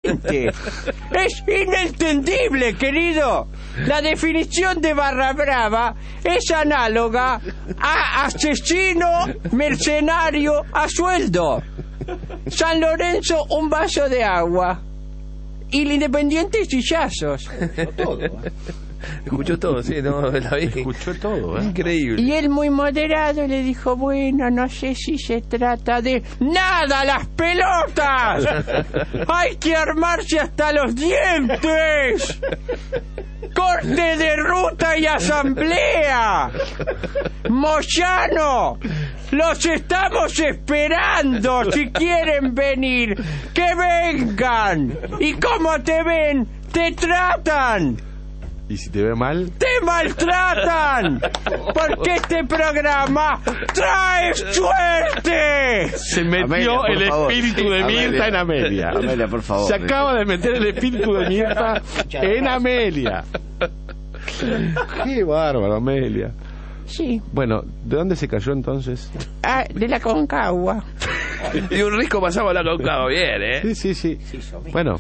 independiente. Es inentendible, querido. La definición de barra brava es análoga a asesino mercenario a sueldo. San Lorenzo, un vaso de agua. Y el Independiente, sillazos. Escuchó todo, sí, no, la vi. Escuchó todo, Increíble. Y él, muy moderado, le dijo: bueno, no sé si se trata de nada, las pelotas. Hay que armarse hasta los dientes. Corte de ruta y asamblea. Moyano, los estamos esperando. Si quieren venir, que vengan. ¿Y cómo te ven? Te tratan. ¿Y si te ve mal? ¡Te maltratan! Porque este programa trae suerte. Se metió Amelia, por el favor. espíritu de Mirta Amelia. en Amelia. Amelia, por favor. Se acaba de meter el espíritu de Mirta en Amelia. Qué bárbaro, Amelia. Sí, Bueno, ¿de dónde se cayó entonces? de la Concagua. Y un risco pasaba la Concagua, bien, Sí. Bueno,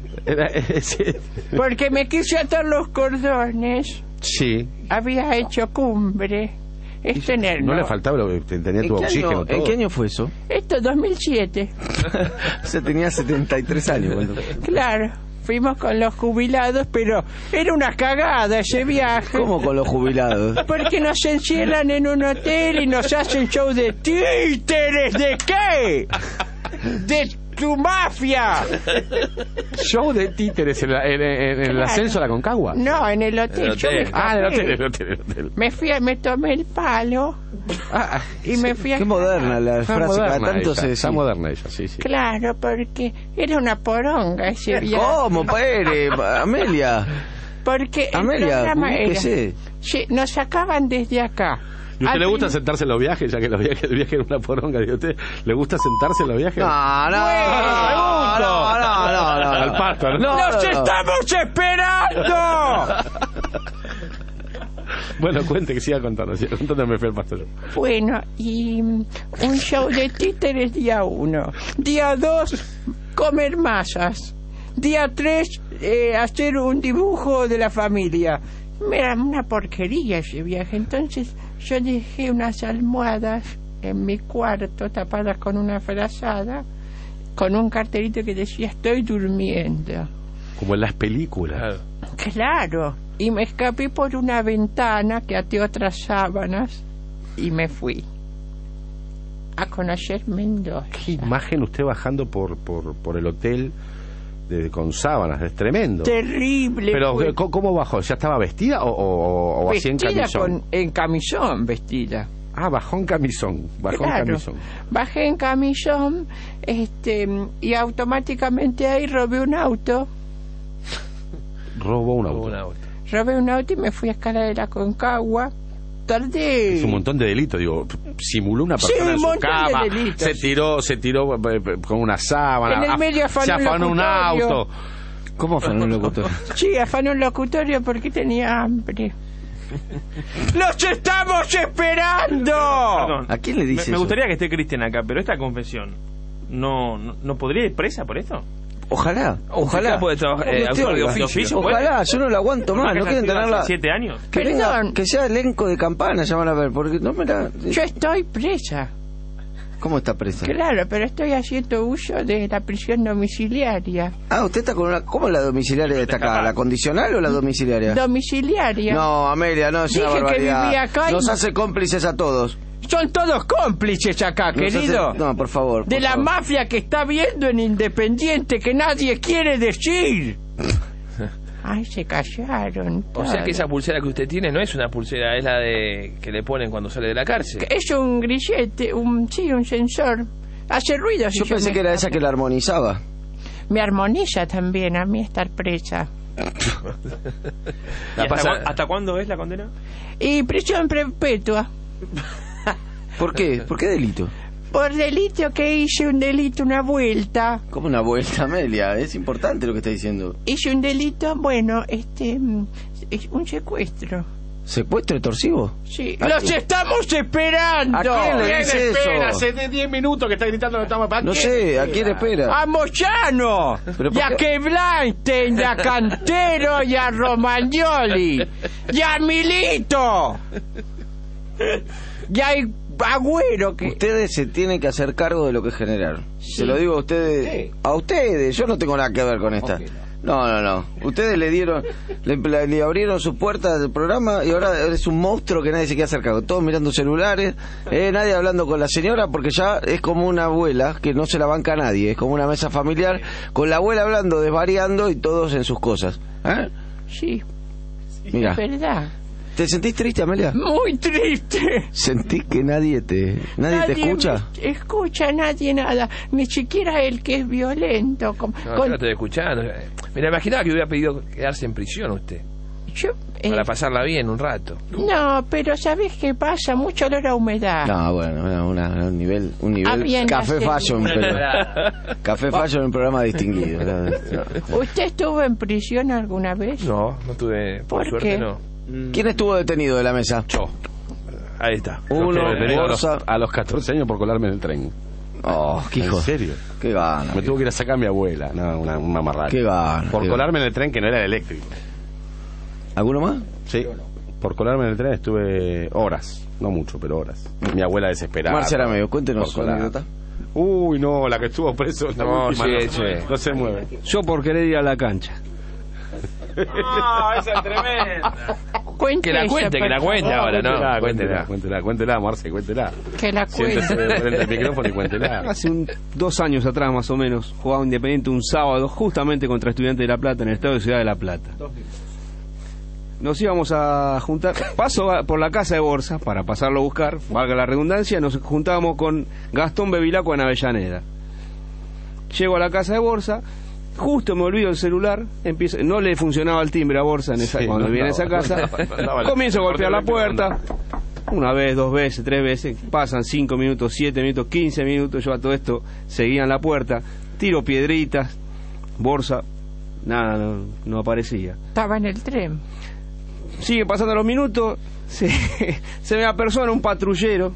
Porque me quise atar los cordones. sí. Había hecho cumbre. Es tener, No le faltaba, tenía tu oxígeno. ¿En todo. qué año fue eso? Esto 2007. O sea, tenía 73 años. cuando- Claro, fuimos con los jubilados, pero era una cagada ese viaje. ¿Cómo con los jubilados? Porque nos encierran en un hotel y nos hacen show de títeres. ¿De qué? De tu mafia. Show de títeres en el Claro. ascenso a la Concagua. No, en el hotel. En el Yo hotel. me Ah, en escapé. el hotel. Me tomé el palo y me fui a... Qué moderna la Está frase, cada moderna tanto ella, se está decía. moderna ella, sí. Claro, porque era una poronga ese viaje. ¿Cómo, Pere? Amelia. Porque el Amelia, programa era... ubíquese. Sí, nos sacaban desde acá. ¿Y a usted Al le gusta prin- sentarse en los viajes, ya que el viaje era una poronga? ¿Y a usted le gusta sentarse en los viajes? No. Al pasto, ¿no? ¡Los estamos esperando! Bueno, cuente, que siga contando me fue el pastor. Bueno, y un show de títeres día 1. Día 2, comer masas. Día 3, hacer un dibujo de la familia. Era una porquería ese viaje. Entonces yo dejé unas almohadas en mi cuarto tapadas con una frazada, con un cartelito que decía: estoy durmiendo. Como en las películas. Claro, y me escapé por una ventana que até otras sábanas y me fui a conocer Mendoza. Qué imagen usted bajando por el hotel con sábanas, es tremendo. Terrible. Pero, fue. ¿cómo bajó? ¿Ya estaba vestida o así en Vestida camisón? en camisón, vestida. Ah, bajó en camisón. Claro. Bajé en camisón, y automáticamente ahí robé un auto. Robó un auto. Robé un auto y me fui a Escala de la Concagua. Tardé. Es un montón de delitos, digo, simuló una persona Sí, en un su montón de cama, delitos. se tiró con una sábana, En el medio afanó se un afanó un locutorio. auto. ¿Cómo fue un locutor? Sí, afané un locutorio porque tenía hambre. ¡Los estamos esperando! Perdón. ¿A quién le dice Me eso? gustaría que esté Cristian acá, pero esta confesión, ¿no podría ir presa por esto? Ojalá. Usted puede trabajar, Usted, actuar de oiga. oficio, Ojalá, yo no la aguanto más, no quieren tenerla. 7 años. Que venga, Perdón. que sea elenco de campana, ya van a ver, porque no me la... Yo estoy presa. ¿Cómo está presa? Claro, pero estoy haciendo uso de la prisión domiciliaria. Ah, usted está con una... ¿Cómo es la domiciliaria de esta acá? ¿La condicional o la domiciliaria? Domiciliaria. No, Amelia, no, es Dije una que barbaridad. vivía acá y Nos no- hace cómplices a todos. Son todos cómplices acá, Nos querido. hace- No, por favor. De por la favor. mafia que está viendo en Independiente que nadie quiere decir. Ay, se callaron. O sea que esa pulsera que usted tiene no es una pulsera, es la de que le ponen cuando sale de la cárcel. Es un grillete, un sensor. Hace ruido. si Yo pensé me que era esa escapo. que la armonizaba. Me armoniza también a mí estar presa. ¿Y pasa- hasta cuándo es la condena? Y prisión perpetua. ¿Por qué? ¿Por qué delito? Por delito que hice un delito, una vuelta. Como una vuelta, Amelia. Es importante lo que está diciendo. Hice un delito, bueno, es un secuestro. ¿Secuestro extorsivo? Sí, ¿A los quién? estamos esperando. ¿A quién le dice Espera, eso? hace 10 minutos que está gritando que estamos... No sé, ¿a quién espera? A Moyano, Pero y a ¿por qué? Queblanten, y a Cantero, y a Romagnoli, y a Milito, y a Agüero, que... Ustedes se tienen que hacer cargo de lo que generaron. Sí. Se lo digo a ustedes. Sí. A ustedes, yo no tengo nada que ver con esta. No. Ustedes le dieron, le abrieron sus puertas del programa y ahora es un monstruo que nadie se quiere hacer cargo. Todos mirando celulares, nadie hablando con la señora porque ya es como una abuela que no se la banca a nadie. Es como una mesa familiar con la abuela hablando, desvariando y todos en sus cosas. ¿Eh? Sí, Mira, es verdad. ¿te sentís triste, Amelia? Muy triste. ¿Sentís que nadie te escucha? me escucha, nadie nada, ni siquiera el que es violento. No, yo lo estoy escuchando. Mira, imaginaba que hubiera pedido quedarse en prisión usted. Yo, Para pasarla bien un rato. no, pero ¿sabés qué pasa? Mucho olor a humedad. No, bueno, un nivel Bien, café hace- fashion, pero café fashion en un programa distinguido. No. ¿Usted estuvo en prisión alguna vez? No, no tuve... ¿Por suerte qué? no. ¿Quién estuvo detenido de la mesa? Yo. Ahí está. Uno, Estuve detenido Borsa. a los 14 años por colarme en el tren. Oh, qué hijo. ¿En serio? Qué gana. Me tuvo que ir a sacar a mi abuela, no, una mamarrata. Qué gana. Por qué colarme en el tren que no era el eléctrico. gana. ¿Alguno más? Sí. Por colarme en el tren estuve horas, no mucho, pero horas. Mi abuela desesperada. Marcela Medio, cuéntenos Por su colar. anécdota. Uy, no, la que estuvo preso. La No, última, sí, no, sí. no se mueve. Yo por querer ir a la cancha. ¡Ah, esa es tremenda! Cuente Que la esa cuente, que la cuente ahora, ¿no? Cuéntela, Marce, cuéntela. Que la cuente. Siéntese frente al micrófono y cuéntela. Hace 2 años atrás más o menos jugaba Independiente un sábado justamente contra Estudiantes de La Plata en el estado de Ciudad de La Plata. Nos íbamos a juntar, paso por la casa de Borsa para pasarlo a buscar, valga la redundancia, nos juntábamos con Gastón Bevilacqua en Avellaneda. Llego a la casa de Borsa, justo me olvido el celular, no le funcionaba el timbre a Borsa en esa, Sí, cuando no viene a esa andaba, casa, no andaba. comienzo a golpear la puerta, una vez, 2 veces, 3 veces, pasan 5 minutos, 7 minutos, 15 minutos, yo a todo esto seguía en la puerta, tiro piedritas, Borsa, nada, no aparecía. Estaba en el tren. Sigue pasando los minutos, se me apersona un patrullero,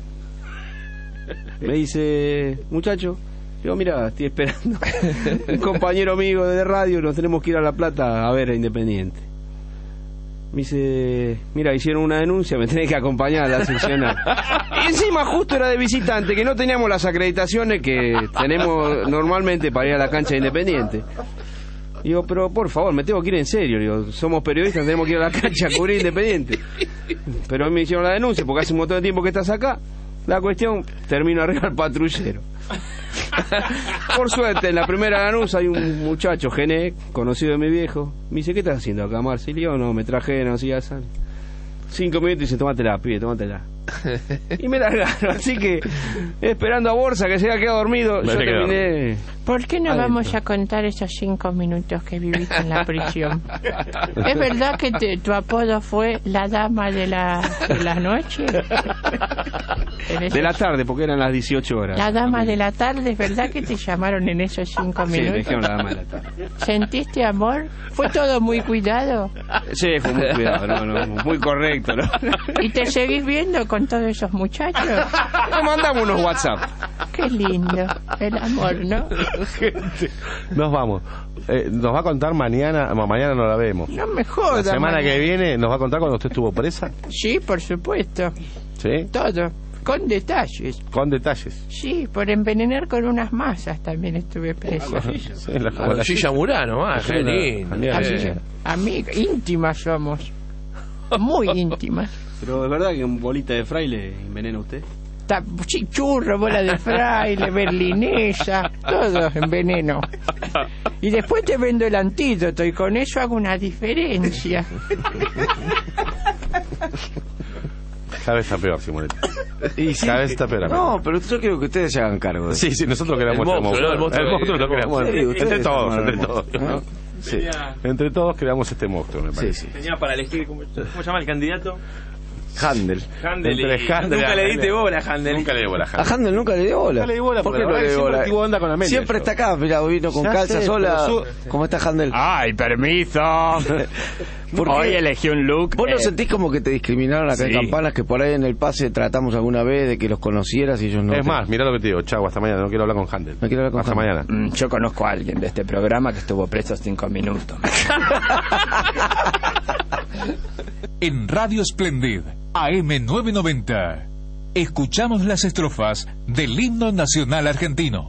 me dice, muchacho, digo, mira, estoy esperando un compañero amigo de radio, nos tenemos que ir a La Plata a ver a Independiente. Me dice, mira, hicieron una denuncia, me tenés que acompañar a la seccional. Y encima justo era de visitante, que no teníamos las acreditaciones que tenemos normalmente para ir a la cancha de Independiente. Digo, pero por favor, me tengo que ir en serio. Digo, somos periodistas, tenemos que ir a la cancha a cubrir Independiente. Pero a mí me hicieron la denuncia porque hace un montón de tiempo que estás acá. La cuestión, termino arriba al patrullero. Por suerte, en la primera denuncia hay un muchacho, Gené, conocido de mi viejo. Me dice, ¿qué estás haciendo acá, Marcilio? No, me traje, no hacía sal. 5 minutos y dice, tómatela, pibe, tómatela. Y me largaron, así que esperando a Borsa que se haya quedado dormido, yo terminé. ¿Por qué no Adentro. vamos a contar esos 5 minutos que viviste en la prisión? ¿Es verdad que tu apodo fue la dama de la noche? De la tarde, porque eran las 18 horas. La dama de la tarde, ¿es verdad que te llamaron en esos 5 Sí, me minutos? dijeron la dama de la tarde. ¿Sentiste amor? ¿Fue todo muy cuidado? Sí, fue muy cuidado, muy correcto, ¿no? ¿Y te seguís viendo con todos esos muchachos? Nos mandamos unos WhatsApp. Qué lindo, el amor, ¿no? Nos vamos. Nos va a contar mañana no la vemos. No me La jodas. semana que Manuel. viene nos va a contar cuando usted estuvo presa. Sí, por supuesto. ¿Sí? Todo. Con detalles. Con detalles. Sí, por envenenar con unas masas también estuve preso. Sí, la A la Silla Murano, qué lindo. Amigas, íntimas somos. Muy íntimas. Pero es verdad que un bolita de fraile envenena usted. Sí, churro, bola de fraile, berlinesa, todo en veneno. Y después te vendo el antídoto y con eso hago una diferencia. Cada vez está peor, Simonetti. Cada vez está peor. No, pero yo quiero que ustedes se hagan cargo. Sí, nosotros queremos El este monstruo, ¿no? El monstruo El monstruo lo de- creamos. Sí, ustedes Entre todos, son- entre todos. ¿no? Sí. Entre todos creamos este monstruo, me Sí, parece. sí. Tenía para elegir, ¿cómo se llama el candidato? Handel. Handel Entre y- Handel nunca y le diste Handel. bola a Handel. Nunca le di bola a A Handel. Handel nunca le dio bola. Nunca le di bola, ¿Por qué porque no la le verdad dio que bola? siempre tuvo onda con Amelia, Siempre yo. está acá, mira, vino con Ya calza sé, sola. pero ¿Cómo está Handel? ¡Ay, permiso! ¿Por qué? Hoy elegí un look. ¿Vos no sentís como que te discriminaron acá en sí. Campanas, que por ahí en el pase tratamos alguna vez de que los conocieras y ellos no? Es más, mira lo que te digo. Chau, hasta mañana. No quiero hablar con Handel. No quiero hablar con Hasta Handel. mañana. Yo conozco a alguien de este programa que estuvo preso 5 minutos. En Radio Splendid, AM990, escuchamos las estrofas del himno nacional argentino.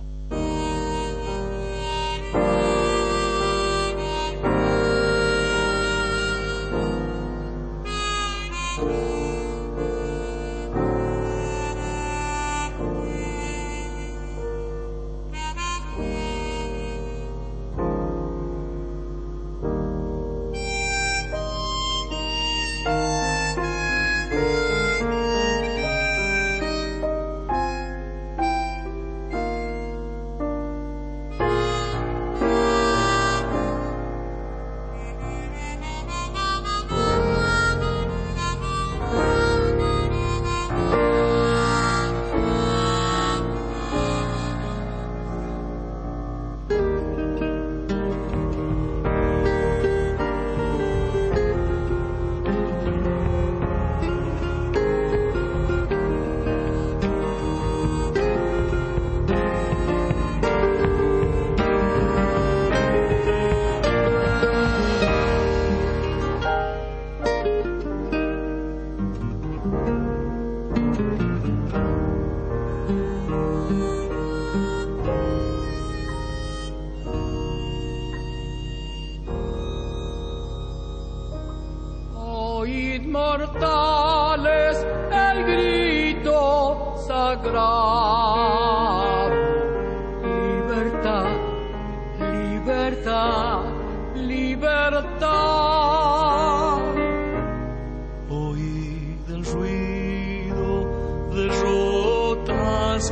Oíd mortales el grito sagrado. Libertad, libertad, libertad. Oíd el ruido de rotas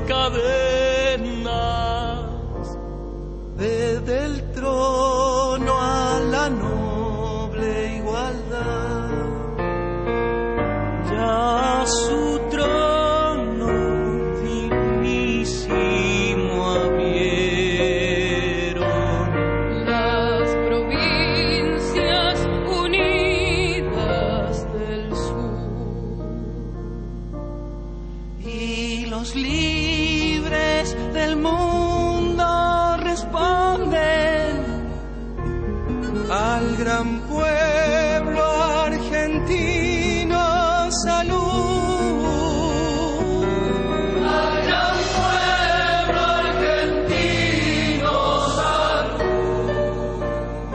cadenas. Desde el trono a la noble igualdad. Ya su trono dignísimo abrieron las provincias unidas del sur y los libres del mundo responden al gran pueblo argentino. Salud al gran pueblo argentino. Salud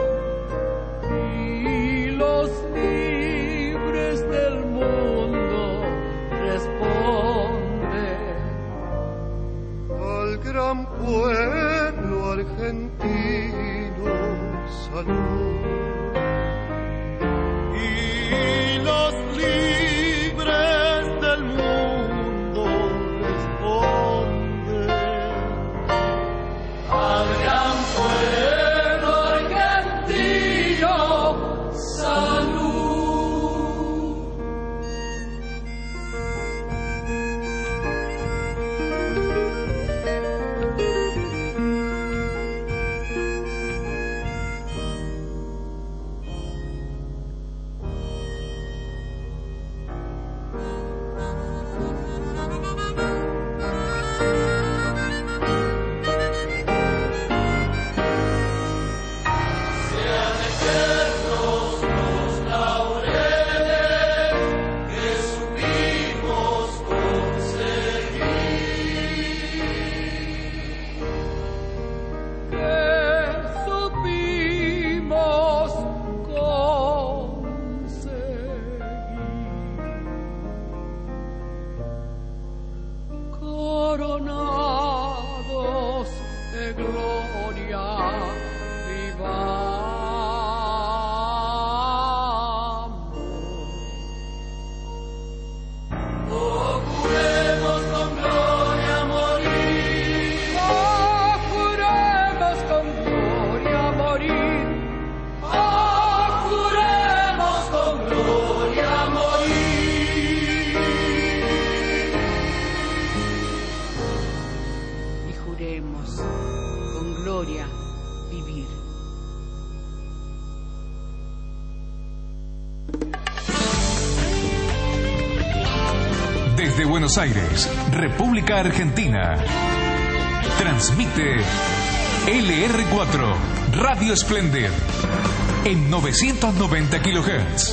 y los libres del mundo responden al gran pueblo argentino. Salud. Y los libres del mundo responden al gran pueblo argentino. Salud. Desde Buenos Aires, República Argentina. Transmite LR4, Radio Splendid, en 990 kHz.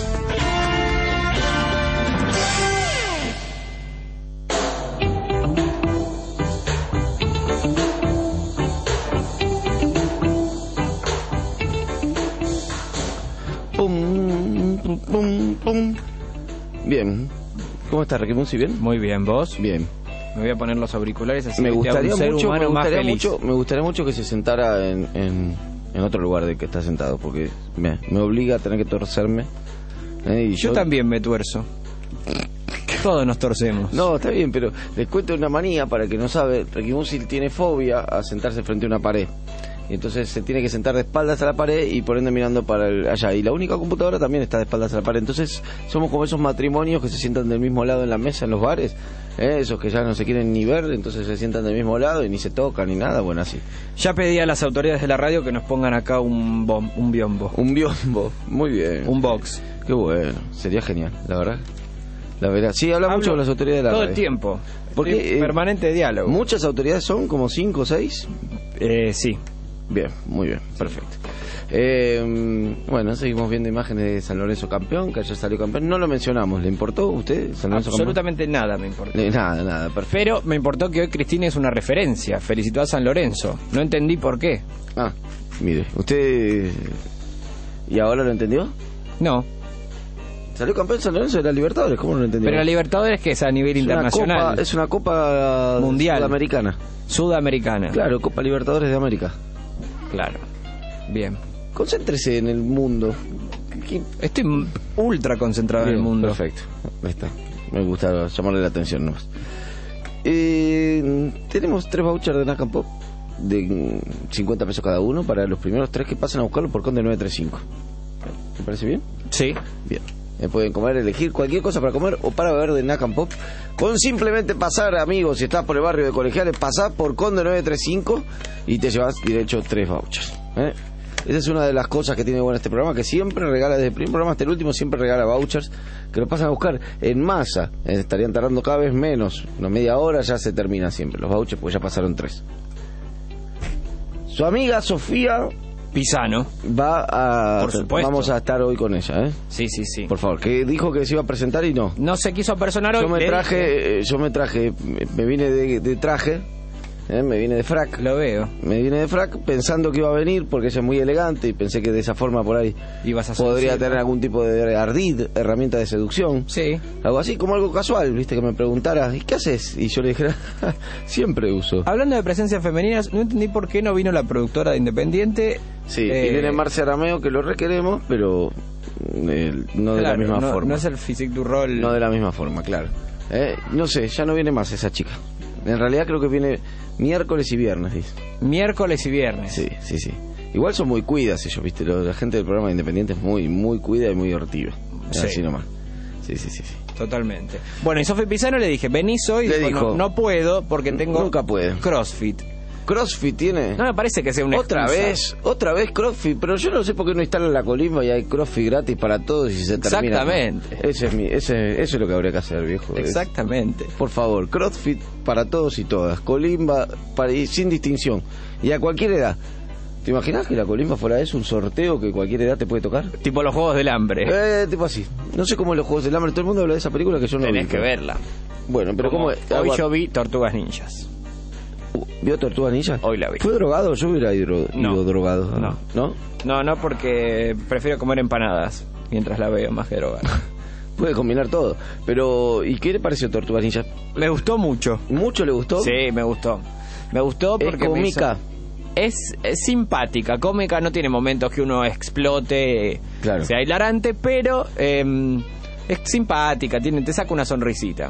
Bien. ¿Cómo estás, Raquel? ¿Sí bien? Muy bien, ¿vos? Bien. Me voy a poner los auriculares así Me que te hago gustaría un ser mucho, humano más feliz. me gustaría mucho que se sentara en otro lugar de que está sentado, porque me obliga a tener que torcerme. Y Yo también me tuerzo. Todos nos torcemos. No, está bien, pero les cuento una manía para que no sabe. Ricky Musil tiene fobia a sentarse frente a una pared. Y entonces se tiene que sentar de espaldas a la pared y por ende mirando para allá. Y la única computadora también está de espaldas a la pared. Entonces somos como esos matrimonios que se sientan del mismo lado en la mesa en los bares. Esos que ya no se quieren ni ver, entonces se sientan del mismo lado y ni se tocan ni nada. Bueno, así. Ya pedí a las autoridades de la radio que nos pongan acá un biombo. Un biombo, muy bien. Un box. Qué bueno, sería genial, la verdad. La verdad, sí, habla mucho con las autoridades de la todo radio. el tiempo. Porque permanente diálogo. Muchas autoridades son como 5 o 6. Sí. Bien, muy bien, perfecto. Bueno, seguimos viendo imágenes de San Lorenzo campeón, que ayer salió campeón. No lo mencionamos, ¿le importó a usted San Lorenzo Absolutamente nada me importó. Nada, perfecto. Pero me importó que hoy Cristina es una referencia. Felicitó a San Lorenzo. No entendí por qué. Ah, mire, usted... ¿Y ahora lo entendió? No. Salió campeón San Lorenzo de la Libertadores, ¿cómo no lo entendió? Pero la Libertadores que es a nivel internacional. Es una copa mundial. Sudamericana. Claro, Copa Libertadores de América. Claro. Bien. Concéntrese en el mundo. Estoy ultra concentrado en el mundo. Perfecto. Ahí está. Me gusta llamarle la atención nomás. Tenemos 3 vouchers de Nacan Pop de 50 pesos cada uno para los primeros 3 que pasen a buscarlo por Conde 935. ¿Te parece bien? Sí. Bien. Pueden comer, elegir cualquier cosa para comer o para beber de Nacan Pop. Con simplemente pasar, amigos, si estás por el barrio de Colegiales, pasá por Conde 935 y te llevas derecho 3 vouchers. Esa es una de las cosas que tiene bueno este programa, que siempre regala, desde el primer programa hasta el último, siempre regala vouchers que lo pasan a buscar en masa. Estarían tardando cada vez menos, una media hora ya se termina siempre los vouchers, porque ya pasaron 3. Su amiga Sofía Pisano va a... Por supuesto. Vamos a estar hoy con ella, ¿eh? Sí. Por favor, que dijo que se iba a presentar y no. No se quiso apersonar hoy. Me vine de traje, me vine de frac. Lo veo. Me vine de frac pensando que iba a venir porque ella es muy elegante y pensé que de esa forma por ahí podría tener algún tipo de ardid, herramienta de seducción. Sí. Algo así, como algo casual, viste, que me preguntara, ¿y qué haces? Y yo le dijera, siempre uso. Hablando de presencias femeninas, no entendí por qué no vino la productora de Independiente. Sí, y viene Marcia Arameo, que lo requeremos, pero no de la misma forma. No es el physique du rol. No de la misma forma, claro. No sé, ya no viene más esa chica. En realidad creo que viene miércoles y viernes, dice. Miércoles y viernes. Sí. Igual son muy cuidas ellos, viste. La gente del programa de Independiente es muy cuida y muy hortiva. Sí. Así nomás. Sí. Totalmente. Bueno, y Sofi Pisano le dije, venís hoy. Le dijo, no puedo porque tengo... Nunca puede. CrossFit. CrossFit tiene. No me parece que sea una otra vez CrossFit, pero yo no sé por qué no instalan la Colimba y hay CrossFit gratis para todos y se termina. Exactamente. Eso es lo que habría que hacer, viejo. Exactamente. Por favor, CrossFit para todos y todas, Colimba y sin distinción y a cualquier edad. ¿Te imaginas que la Colimba fuera eso, un sorteo que cualquier edad te puede tocar? Tipo los Juegos del Hambre. Tipo así. No sé cómo es los Juegos del Hambre, todo el mundo habla de esa película que yo no vi. Tenés que verla. Bueno, pero ¿cómo es? Hoy yo vi Tortugas Ninjas. ¿Vio Tortugas Ninja? Hoy la vi. ¿Fue drogado? Yo hubiera ido drogado. No, porque prefiero comer empanadas mientras la veo más que drogar. Puede combinar todo. Pero, ¿y qué le pareció Tortugas Ninja? Le gustó mucho. ¿Mucho le gustó? Sí, me gustó. Me gustó porque... ¿Es cómica? Es simpática. Cómica, no tiene momentos que uno explote, claro, sea hilarante, pero es simpática, te saca una sonrisita.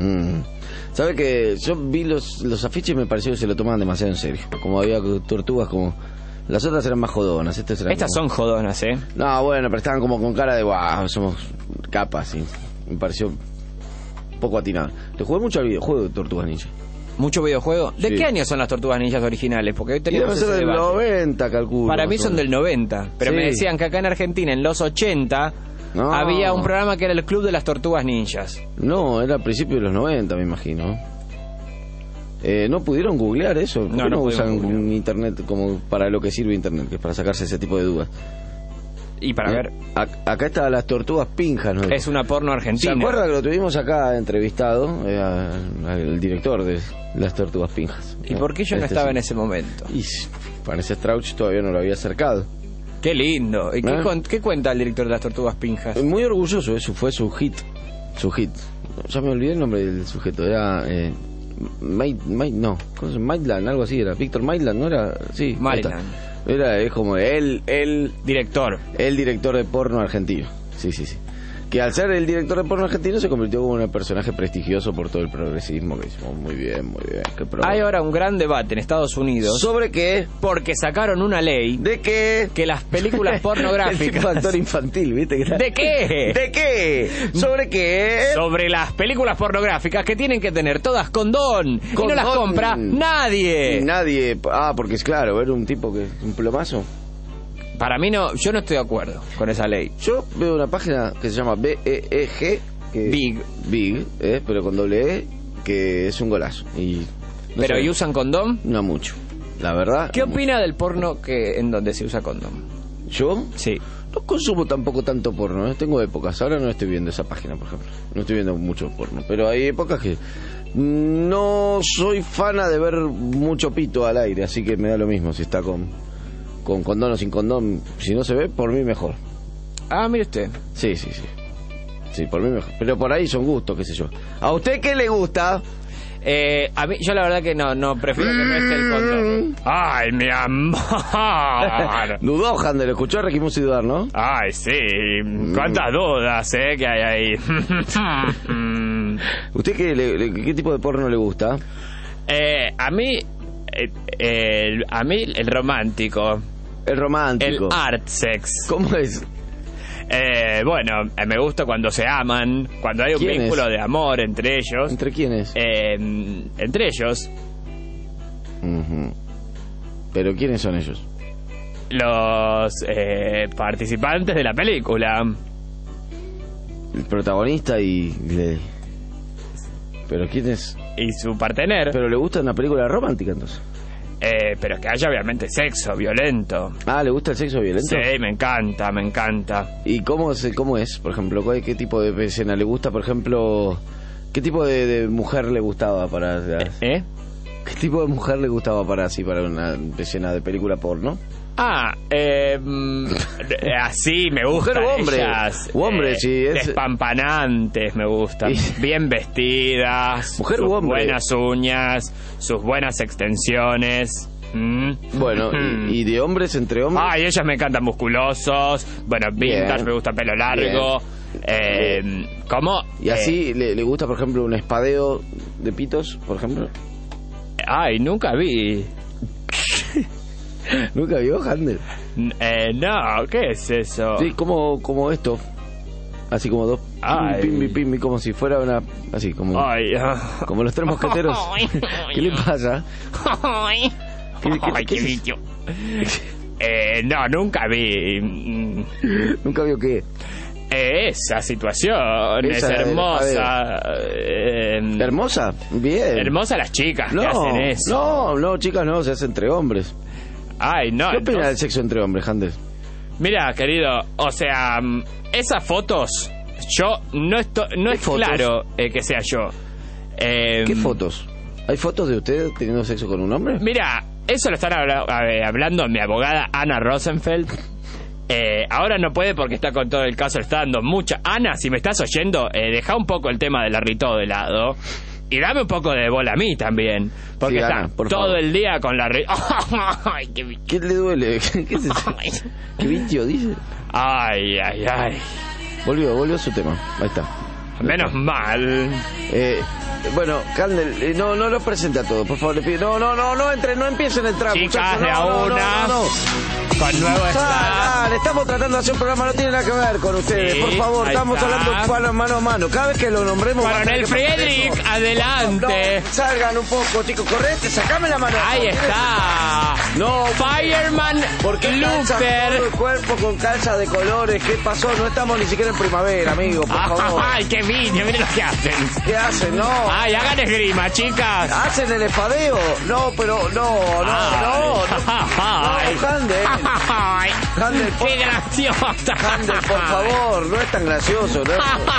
¿Sabe que yo vi los afiches y me pareció que se lo tomaban demasiado en serio? Como había tortugas como... Las otras eran más jodonas. Estas son jodonas, ¿eh? No, bueno, pero estaban como con cara de... ¡Wow! Somos capas, sí. Me pareció poco atinado. Le jugué mucho al videojuego de Tortugas Ninja. ¿Mucho videojuego? ¿De Sí. qué año son las Tortugas Ninjas originales? Porque hoy Y tenemos debe ser ese del debate. 90, calculo. Para mí más o son menos. del 90, pero Sí. me decían que acá en Argentina, en los 80, No. había un programa que era el Club de las Tortugas Ninjas. No, era a principios de los 90, me imagino. ¿No pudieron googlear eso? ¿Por No, qué no usan pudimos googlear. internet como para lo que sirve internet? Que es para sacarse ese tipo de dudas. Y para ver, Acá está las tortugas pinjas, ¿no? es una porno ¿Se argentina. acuerda que lo tuvimos acá entrevistado? El director de las tortugas pinjas. ¿Y por qué yo no estaba sí. en ese momento? Y parece Strauch todavía no lo había acercado. Qué lindo. ¿Y qué cuenta el director de las Tortugas Pinjas? Muy orgulloso, eso fue su hit. Su hit. Ya me olvidé el nombre del sujeto. Era... Maitland, algo así era. Víctor Maitland, ¿no era? Sí, ahí Maitland. está. Es como el Director. director de porno argentino. Sí. Que al ser el director de porno argentino se convirtió como un personaje prestigioso por todo el progresismo que hicimos. Muy bien. Qué pro. Hay ahora un gran debate en Estados Unidos ¿Sobre qué? porque sacaron una ley ¿De qué? que las películas El pornográficas... factor infantil, ¿viste? ¿De qué? ¿De qué? ¿Sobre qué? Sobre las películas pornográficas que tienen que tener todas condón y no las Condón. compra nadie. Nadie. Porque es claro, era un tipo que es un plomazo. Para mí no, yo no estoy de acuerdo con esa ley. Yo veo una página que se llama BEEG. Big, pero con doble E, que es un golazo. Y no Pero sé, ¿y usan condón? no mucho. La verdad. ¿Qué no opina del porno que en donde se usa condón? mucho. ¿Yo? Sí. No consumo tampoco tanto porno, ¿eh? Tengo épocas. Ahora no estoy viendo esa página, por ejemplo. No estoy viendo mucho porno. Pero hay épocas que no soy fana de ver mucho pito al aire, así que me da lo mismo si está con condón o sin condón. Si no se ve, por mí mejor. Ah, mire usted. Sí. Sí, por mí mejor. Pero por ahí son gustos, qué sé yo. ¿A usted qué le gusta? A mí, yo la verdad que no prefiero que no esté el condón. ¡Ay, mi amor! Dudó, Handel, escuchó a Requimus y dudar, ¿no? Ay, sí. ¿Cuántas dudas, que hay ahí? ¿Usted qué tipo de porno le gusta? A mí el romántico. El romántico. El art sex. ¿Cómo es? Bueno, me gusta cuando se aman, cuando hay un ¿Quiénes? vínculo de amor entre ellos. ¿Entre quiénes? Entre ellos, Ujú. ¿Pero quiénes son ellos? los participantes de la película. El protagonista ¿Pero quién es? Y su partener. ¿Pero le gusta una película romántica, entonces? Pero que haya obviamente sexo violento. Ah, ¿le gusta el sexo violento? Sí, me encanta. ¿Y cómo es, por ejemplo? ¿Qué tipo de escena le gusta, por ejemplo? ¿Qué tipo de mujer le gustaba para... ¿Qué tipo de mujer le gustaba para una escena de película porno? Así me gustan. Mujer o hombre. Ellas, U hombre, sí, es... despampanantes me gustan. Bien vestidas. Mujer sus u hombre. buenas uñas, sus buenas extensiones. Bueno, ¿y de hombres entre hombres? Ay, ellas me encantan musculosos. Bueno, vintage, Bien. me gusta pelo largo. ¿Cómo? ¿Y así le gusta, por ejemplo, un espadeo de pitos, por ejemplo? Ay, nunca vi. ¿Nunca vio, Handel? No, ¿qué es eso? Sí, como esto. Así como dos Ay. pimbi, como si fuera una... Así, como... Ay, Como los tres mosqueteros. ¿Qué le pasa? Ay, qué es? bicho. No, nunca vi. ¿Nunca vio qué? Esa situación es Esa del hermosa. ¿Hermosa? Bien. Hermosa las chicas que hacen eso. No, chicas, no, se hace entre hombres. Ay, no. ¿Qué opina entonces- del sexo entre hombres, Handel? Mira, querido, o sea, esas fotos, yo no es fotos? claro que sea yo. ¿Qué fotos? ¿Hay fotos de usted teniendo sexo con un hombre? Mira, eso lo están hablando mi abogada Ana Rosenfeld. Ahora no puede porque está con todo el caso, le está dando mucha... Ana, si me estás oyendo, deja un poco el tema del arrito de lado y dame un poco de bola a mí también, porque Sí, está Ana, por todo favor. el día con la... Ay, qué bicho. ¿Qué le duele? ¿Qué es eso? ¿Qué bicho dice? Ay. Volvió su tema. Ahí está. Menos mal. Bueno, Handel, no lo presente a todos, por favor, le pido. No entre, no empiecen a entrar, Chicas, muchachos. de a una. No. con nuevo staff. Dale, estamos tratando de hacer un programa, no tiene nada que ver con ustedes. Sí, Por favor, ahí estamos está. hablando mano a mano. Cada vez que lo nombremos... va a tener Coronel que pasar Friedrich, eso. adelante. No, salgan un poco, chicos, correte, sacame la mano. Ahí está. No, Fireman ¿por qué calza todo Luther. el cuerpo con calza de colores? ¿Qué pasó? No estamos ni siquiera en primavera, amigo, por favor. Ay, qué viño, miren lo que hacen. ¿Qué hacen? No. Ay, hagan esgrima, chicas. ¿Hacen el espadeo? No, pero no, Handel. Ay, Handel, por, qué graciosa. Handel, por favor, no es tan gracioso, ¿no?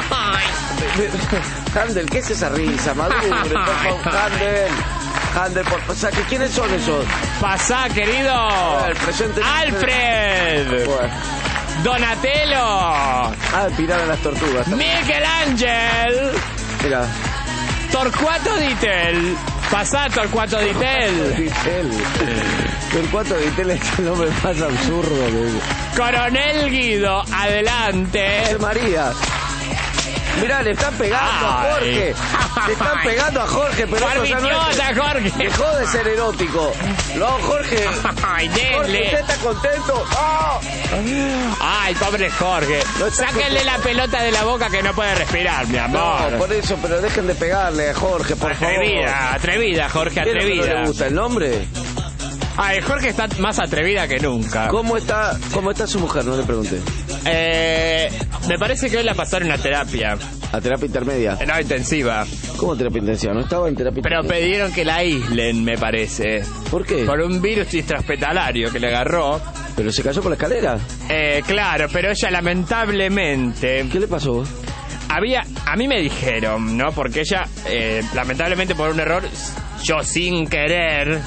Handel, ¿qué es esa risa? Madure, por favor, Handel, por favor, ¿quiénes son esos? Pasá, querido. Presente. Alfred. Bueno. Donatello. Ah, el pilar de las tortugas. Miguel Ángel. Mira. Torcuato Dittel. Pasá, Torcuato Dittel. Torcuato Dittel es el nombre más absurdo que... Coronel Guido, adelante. María. Mirá, le están pegando a Jorge. Le están pegando a Jorge, pero eso ya no es... Jorge. Dejó de ser erótico. No, Jorge. Ay, Jorge, ¿usted está contento? ¡Oh! Ay, pobre Jorge. No está Sáquenle contento. la pelota de la boca que no puede respirar, mi amor. No, por eso, pero dejen de pegarle a Jorge, por favor. Atrevida, Jorge, ¿Qué es lo que no atrevida. le gusta el nombre? Ay, Jorge está más atrevida que nunca. ¿Cómo está su mujer? No le pregunté. Me parece que hoy la pasaron a terapia. ¿A terapia intermedia? No, intensiva. ¿Cómo terapia intensiva? ¿No estaba en terapia Pero intermedia? pidieron que la aíslen, me parece. ¿Por qué? Por un virus intrahospitalario que le agarró. ¿Pero se cayó por la escalera? Claro, pero ella lamentablemente... ¿Qué le pasó? A mí me dijeron, ¿no? Porque ella, lamentablemente por un error, yo sin querer,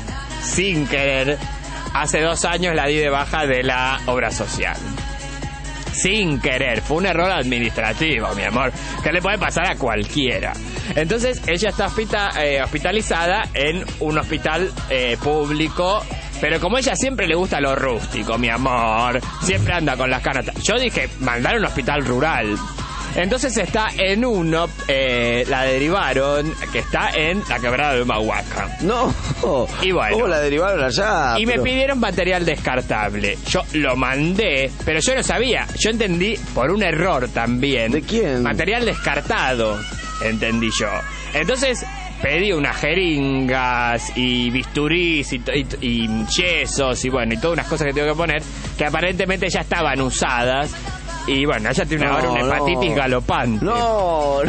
hace 2 años la di de baja de la obra social. Sin querer, fue un error administrativo, mi amor, que le puede pasar a cualquiera. Entonces ella está hospitalizada en un hospital público, pero como ella siempre le gusta lo rústico, mi amor, siempre anda con las canas. Yo dije, mandar a un hospital rural. Entonces está en uno, la derivaron, que está en la quebrada de Humahuaca. No. Y bueno. ¿Cómo la derivaron allá? Y me pidieron material descartable. Yo lo mandé, pero yo no sabía. Yo entendí por un error también. ¿De quién? Material descartado, entendí yo. Entonces pedí unas jeringas y bisturís y yesos y bueno, y todas unas cosas que tengo que poner, que aparentemente ya estaban usadas. Y bueno, ella tiene ahora una hepatitis galopante. No.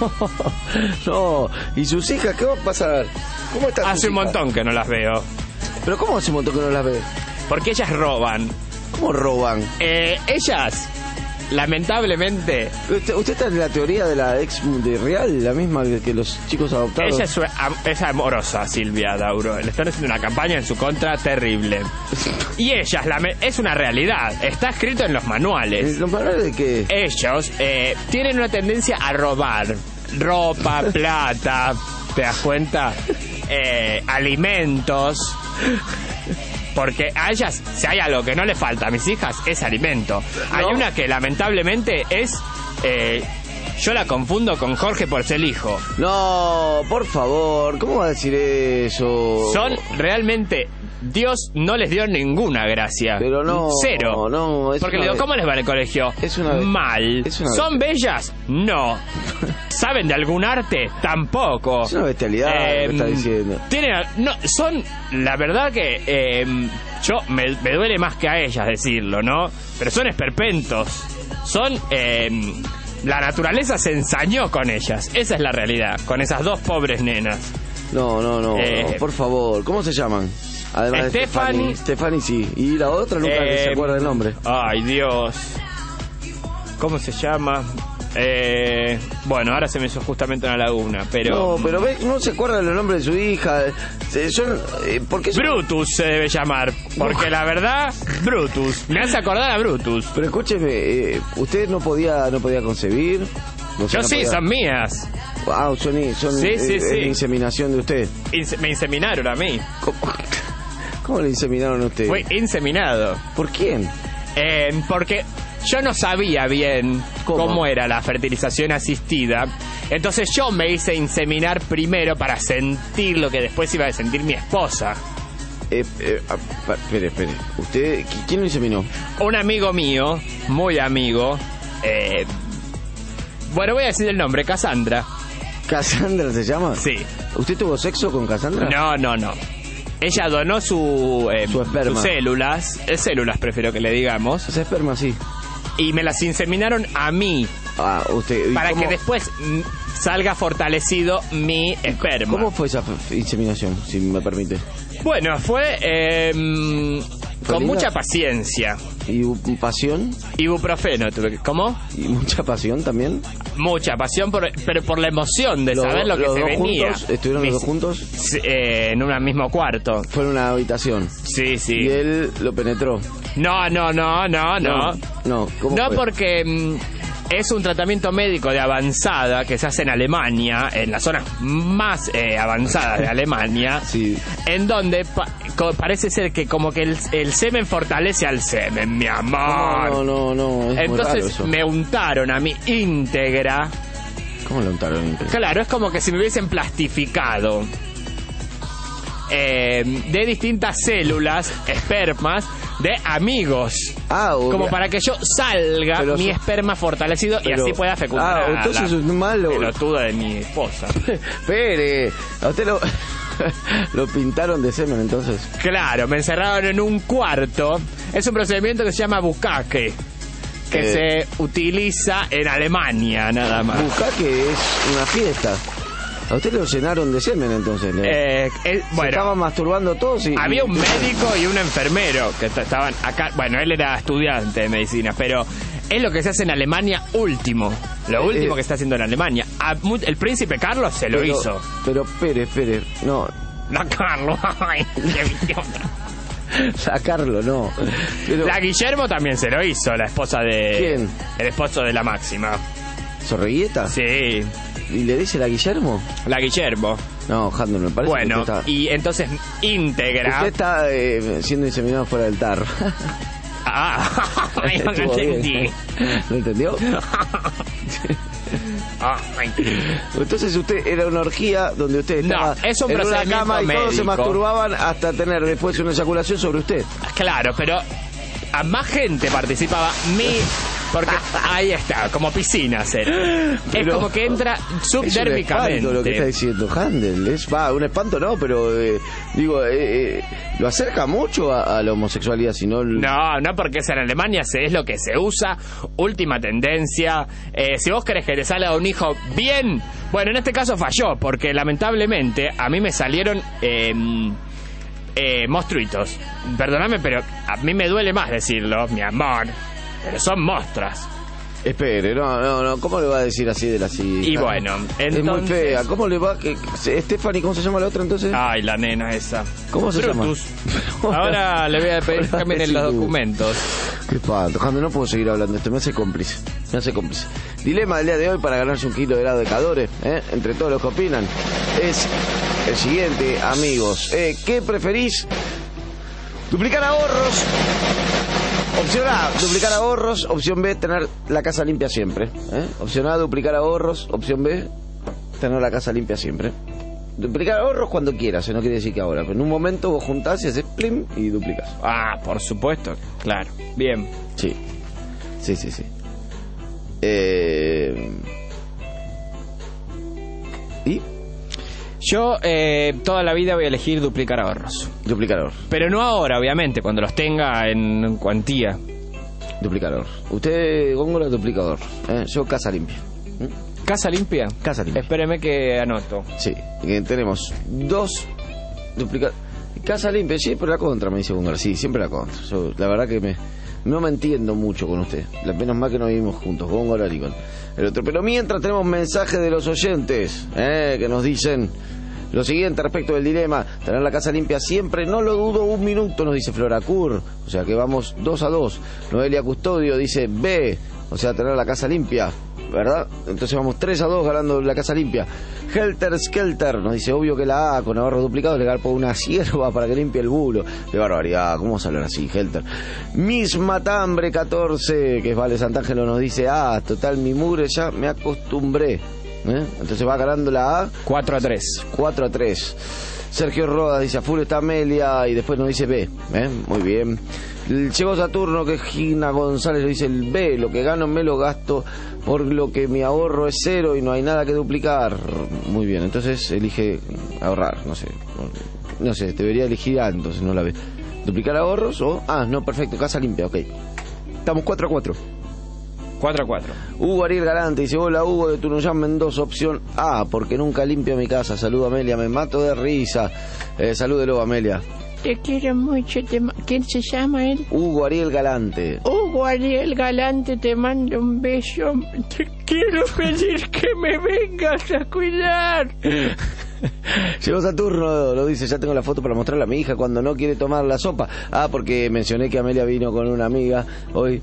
¿Y sus hijas qué va a pasar? ¿Cómo están? Hace un montón que no las veo. ¿Pero cómo hace un montón que no las ve? Porque ellas roban. ¿Cómo roban? Ellas, lamentablemente... ¿Usted está en la teoría de la ex de Real, la misma que los chicos adoptados? Ella es amorosa, Silvia Dauro. Le están haciendo una campaña en su contra terrible. Y ellas, es una realidad. Está escrito en los manuales. ¿Los manuales de qué? Ellos tienen una tendencia a robar ropa, plata, ¿te das cuenta? Alimentos. Porque a ellas, si hay algo que no le falta a mis hijas, es alimento. ¿No? Hay una que lamentablemente es... yo la confundo con Jorge por ser hijo. No, por favor, ¿cómo va a decir eso? Son realmente... Dios no les dio ninguna gracia. Pero no. Cero. No, es porque le digo, ¿cómo les va en el colegio? Es una mal. ¿Son bellas? No. ¿Saben de algún arte? Tampoco. Es una bestialidad lo que está diciendo. Son, la verdad que yo me duele más que a ellas decirlo, ¿no? Pero son esperpentos. Son... la naturaleza se ensañó con ellas. Esa es la realidad. Con esas 2 pobres nenas. No, por favor. ¿Cómo se llaman? Además Stephanie. Stephanie, sí. Y la otra nunca se acuerda el nombre. Ay, Dios. ¿Cómo se llama? Bueno, ahora se me hizo justamente una laguna, pero... No, pero ve, no se acuerda del nombre de su hija. ¿Por qué Brutus se debe llamar, porque la verdad, Brutus. Me hace acordar a Brutus. Pero escúcheme, ¿usted no podía concebir? Yo sí, podía... son mías. Wow, son sí. inseminación de usted. Me inseminaron a mí. ¿Cómo le inseminaron a usted? Fui inseminado. ¿Por quién? Porque yo no sabía bien cómo era la fertilización asistida. Entonces yo me hice inseminar primero para sentir lo que después iba a sentir mi esposa. Espere. ¿Usted, quién lo inseminó? Un amigo mío, muy amigo, bueno, voy a decir el nombre, Cassandra. ¿Cassandra se llama? Sí. ¿Usted tuvo sexo con Cassandra? No. Ella donó su esperma. sus células prefiero que le digamos. Su esperma, sí. Y me las inseminaron a mí. Usted. Para ¿cómo? que después salga fortalecido mi esperma. ¿Cómo fue esa inseminación, si me permite? Bueno, fue con linda? mucha paciencia. ¿Y pasión? Ibuprofeno tuve que... ¿Cómo? ¿Y mucha pasión también? Mucha pasión, pero por la emoción de saber lo que se venía. Juntos, ¿estuvieron los dos juntos? Sí, en un mismo cuarto. Fue en una habitación. Sí. ¿Y él lo penetró? No. No, ¿cómo No, fue? porque es un tratamiento médico de avanzada que se hace en Alemania, en las zonas más avanzadas de Alemania, Sí. en donde parece ser que como que el semen fortalece al semen, mi amor. No, es muy raro Entonces eso. me untaron a mí íntegra. ¿Cómo lo untaron? Claro, es como que si me hubiesen plastificado de distintas células, espermas, de amigos. Como para que yo salga Pero mi esperma fortalecido y así pueda fecundar a entonces es malo. pelotuda de mi esposa. Espere, a usted lo pintaron de semen entonces. Claro, me encerraron en un cuarto. Es un procedimiento que se llama bukkake, que se utiliza en Alemania nada más. Bukkake es una fiesta. A usted lo llenaron de semen entonces. Bueno, se estaban masturbando todos y... Había un médico y un enfermero que estaban acá. Bueno, él era estudiante de medicina, pero es lo que se hace en Alemania último. Lo último que se está haciendo en Alemania. El príncipe Carlos se lo hizo. Pero espere, no. La Carlos, ay, qué idiota. Sacarlo, no. Pero... La Guillermo también se lo hizo, la esposa de... ¿Quién? El esposo de la Máxima. ¿Zorrigueta? Sí. ¿Y le dice la Guillermo? La Guillermo. No, Handel, me parece bueno, que usted está... y entonces íntegra... Usted está siendo inseminado fuera del tarro. Ay, no entendí. ¿No entendió? Entonces usted era una orgía donde usted estaba es un en una procedimiento cama y todos se médico. masturbaban hasta tener después una eyaculación sobre usted. Claro, pero a más gente participaba porque ahí está, como piscina era. Es como que entra subdérmicamente. Es un espanto lo que está diciendo Handel. Un espanto no, pero lo acerca mucho a la homosexualidad, si no... No, porque es en Alemania, es lo que se usa, última tendencia. Si vos querés que te salga un hijo bien, bueno, en este caso falló, porque lamentablemente a mí me salieron monstruitos. Perdóname, pero a mí me duele más decirlo, mi amor, pero son monstruas. Espere, no, ¿cómo le va a decir así de la silla? Y bueno, entonces... Es muy fea, ¿cómo le va? Stephanie, ¿cómo se llama la otra entonces? Ay, la nena esa. ¿Cómo se Brutus. Ahora le voy a pedir que cambien los documentos. Qué espanto, Handel, no puedo seguir hablando de esto, me hace cómplice. Dilema del día de hoy para ganarse 1 kilo de helado de Cadore, entre todos los que opinan, es el siguiente, amigos. ¿Qué preferís? Duplicar ahorros. Opción A, duplicar ahorros. Opción B, tener la casa limpia siempre. Opción A, duplicar ahorros. Opción B, tener la casa limpia siempre. Duplicar ahorros cuando quieras, no quiere decir que ahora. Pero en un momento vos juntás y haces plim y duplicas. Ah, por supuesto, claro. Bien. Sí. ¿Y? Yo toda la vida voy a elegir duplicar ahorros. Duplicar ahorros. Pero no ahora, obviamente, cuando los tenga en cuantía. Duplicar ahorros. Usted, Góngora, duplica ahorros. Yo casa limpia. ¿Casa limpia? Casa limpia. Espéreme que anoto. Sí, tenemos 2 duplicar. Casa limpia, sí, pero la contra, me dice Góngora. Sí, siempre la contra. Yo, la verdad que no me entiendo mucho con usted. Menos mal que no vivimos juntos, Góngora y con el otro. Pero mientras tenemos mensajes de los oyentes, que nos dicen lo siguiente respecto del dilema: tener la casa limpia siempre, no lo dudo un minuto, nos dice Floracur. O sea que vamos 2-2. Noelia Custodio dice B, o sea, tener la casa limpia, ¿verdad? Entonces vamos 3-2 ganando la casa limpia. Helter Skelter nos dice, obvio que la A, con ahorros duplicados, le garpo una sierva para que limpie el bulo. Qué barbaridad, ¿cómo vas a hablar así, Helter? Miss Matambre 14, que es Vale Sant'Angelo, nos dice, total, mi mugre ya me acostumbré. Entonces va ganando la A 4-3. 4-3. Sergio Rodas dice, a full está Amelia, y después nos dice B. Muy bien. Llegó Saturno, que Gina González le dice el B, lo que gano me lo gasto, por lo que mi ahorro es 0 y no hay nada que duplicar. Muy bien, entonces elige ahorrar, no sé, debería elegir A, entonces no la ve. ¿Duplicar ahorros o...? No, perfecto, casa limpia, ok. Estamos 4-4. 4-4. Hugo Ariel Galante dice, hola Hugo de Tunuyán, Mendoza, opción A, porque nunca limpio mi casa. Saludo Amelia, me mato de risa. Salúdelo Amelia. Te quiero mucho. ¿Quién se llama él? Hugo Ariel Galante. Hugo Ariel Galante, te mando un beso. Te quiero pedir que me vengas a cuidar. Llegó Saturno, lo dice, ya tengo la foto para mostrarle a mi hija cuando no quiere tomar la sopa. Porque mencioné que Amelia vino con una amiga hoy.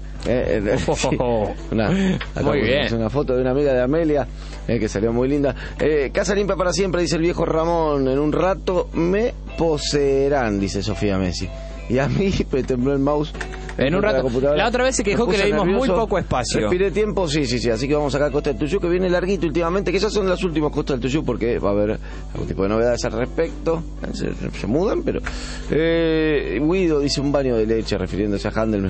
Muy bien. Una foto de una amiga de Amelia que salió muy linda. Casa limpia para siempre, dice el viejo Ramón. En un rato me poseerán, dice Sofía Messi. Y a mí me tembló el mouse. En un rato. La otra vez se quejó que le dimos muy poco espacio. Respiré tiempo, sí. Así que vamos a sacar Costa del Tuyú, que viene larguito últimamente, que esas son las últimas Costas del Tuyú, porque va a haber algún tipo de novedades al respecto. Se mudan, pero... Guido dice un baño de leche, refiriéndose a Handel.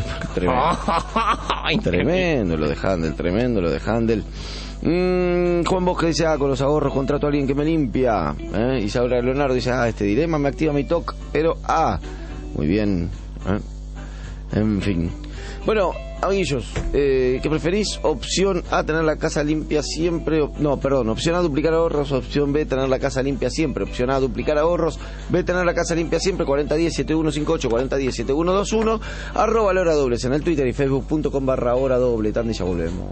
Tremendo lo de Handel. Juan Bosque dice, con los ahorros contrato a alguien que me limpia. Isaura Leonardo dice, este dilema me activa mi TOC, pero muy bien. En fin. Bueno, amiguillos, ¿qué preferís? Opción A, tener la casa limpia siempre. Opción A, duplicar ahorros. Opción B, tener la casa limpia siempre. Opción A, duplicar ahorros. B, tener la casa limpia siempre. 4010-7158, 4010-7121. @ La Hora Dobles en el Twitter y Facebook.com/Hora Doble. Tandy, ya volvemos.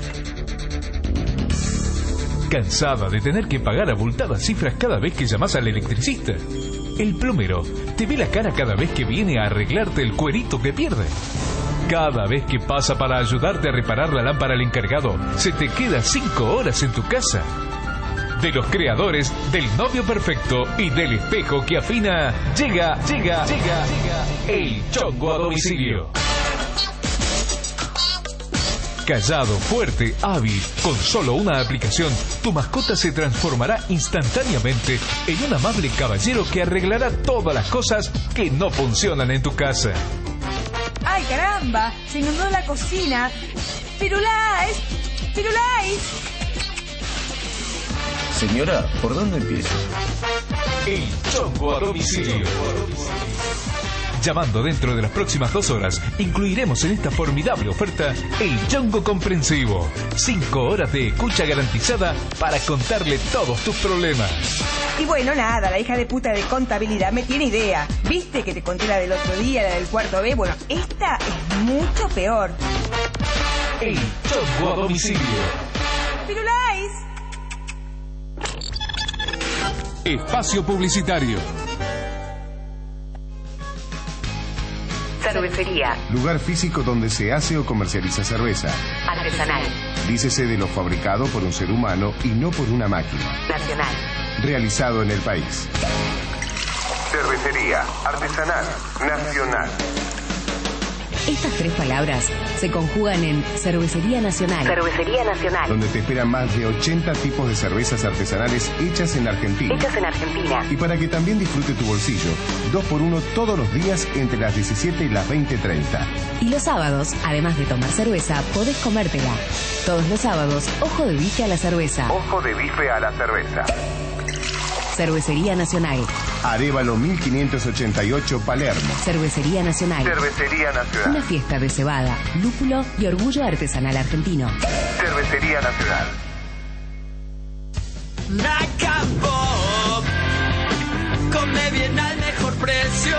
¿Cansada de tener que pagar abultadas cifras cada vez que llamas al electricista? El plomero te ve la cara cada vez que viene a arreglarte el cuerito que pierde. Cada vez que pasa para ayudarte a reparar la lámpara al encargado, se te queda 5 horas en tu casa. De los creadores del novio perfecto y del espejo que afina, llega el Chongo a domicilio. Callado, fuerte, hábil, con solo una aplicación, tu mascota se transformará instantáneamente en un amable caballero que arreglará todas las cosas que no funcionan en tu casa. ¡Ay, caramba! Se inundó la cocina. ¡Firulais! Señora, ¿por dónde empiezo? El Chongo a domicilio. Llamando dentro de las próximas 2 horas, incluiremos en esta formidable oferta el Chongo comprensivo. 5 horas de escucha garantizada para contarle todos tus problemas. Y bueno, nada, la hija de puta de contabilidad me tiene idea. ¿Viste que te conté la del otro día, la del cuarto B? Bueno, esta es mucho peor. El Chongo a domicilio. ¡Firulais! Espacio publicitario. Cervecería. Lugar físico donde se hace o comercializa cerveza. Artesanal. Dícese de lo fabricado por un ser humano y no por una máquina. Nacional. Realizado en el país. Cervecería. Artesanal. Nacional. Estas 3 palabras se conjugan en Cervecería Nacional. Cervecería Nacional. Donde te esperan más de 80 tipos de cervezas artesanales hechas en Argentina. Y para que también disfrute tu bolsillo, 2x1 todos los días entre las 17 y las 20:30. Y los sábados, además de tomar cerveza, podés comértela. Todos los sábados, ojo de bife a la cerveza. Ojo de bife a la cerveza. Cervecería Nacional. Arévalo 1588 Palermo. Cervecería Nacional. Cervecería Nacional. Una fiesta de cebada, lúpulo y orgullo artesanal argentino. Cervecería Nacional. Naca Pop, come bien al mejor precio.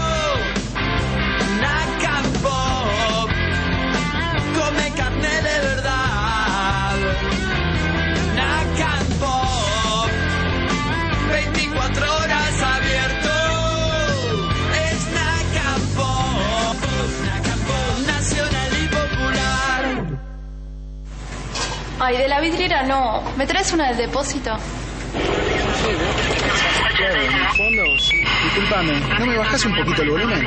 Naca Pop, come carne de verdad. Naca Pop, 24 horas abierto. Es Naca Pop, nacional y popular. Ay, de la vidriera no. ¿Me traes una del depósito? Claro, en el fondo, sí. Disculpame, ¿no me bajás un poquito el volumen?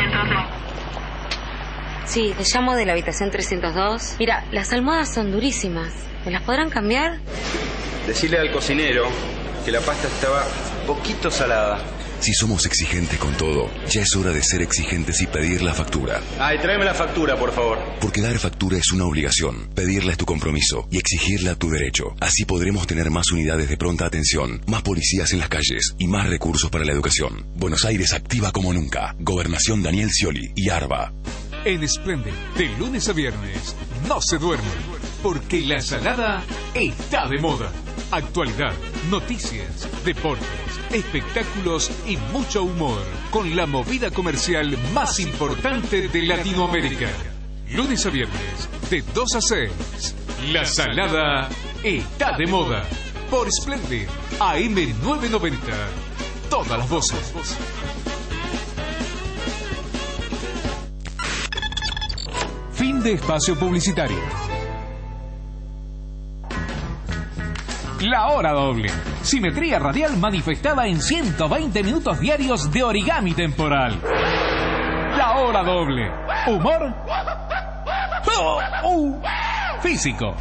Sí, te llamo de la habitación 302. Mira, las almohadas son durísimas. ¿Me las podrán cambiar? Decirle al cocinero que la pasta estaba poquito salada. Si somos exigentes con todo, ya es hora de ser exigentes y pedir la factura. Ay, tráeme la factura, por favor. Porque dar factura es una obligación, pedirla es tu compromiso y exigirla tu derecho. Así podremos tener más unidades de pronta atención, más policías en las calles y más recursos para la educación. Buenos Aires activa como nunca. Gobernación Daniel Scioli y ARBA. En Splendid, de lunes a viernes, no se duerme, porque la salada está de moda. Actualidad, noticias, deportes, espectáculos y mucho humor, con la movida comercial más importante de Latinoamérica. Lunes a viernes, de 2 a 6, la salada está de moda. Por Splendid, AM 990, todas las voces. Fin de espacio publicitario. La hora doble. Simetría radial manifestada en 120 minutos diarios de origami temporal. La hora doble. Humor. Físico.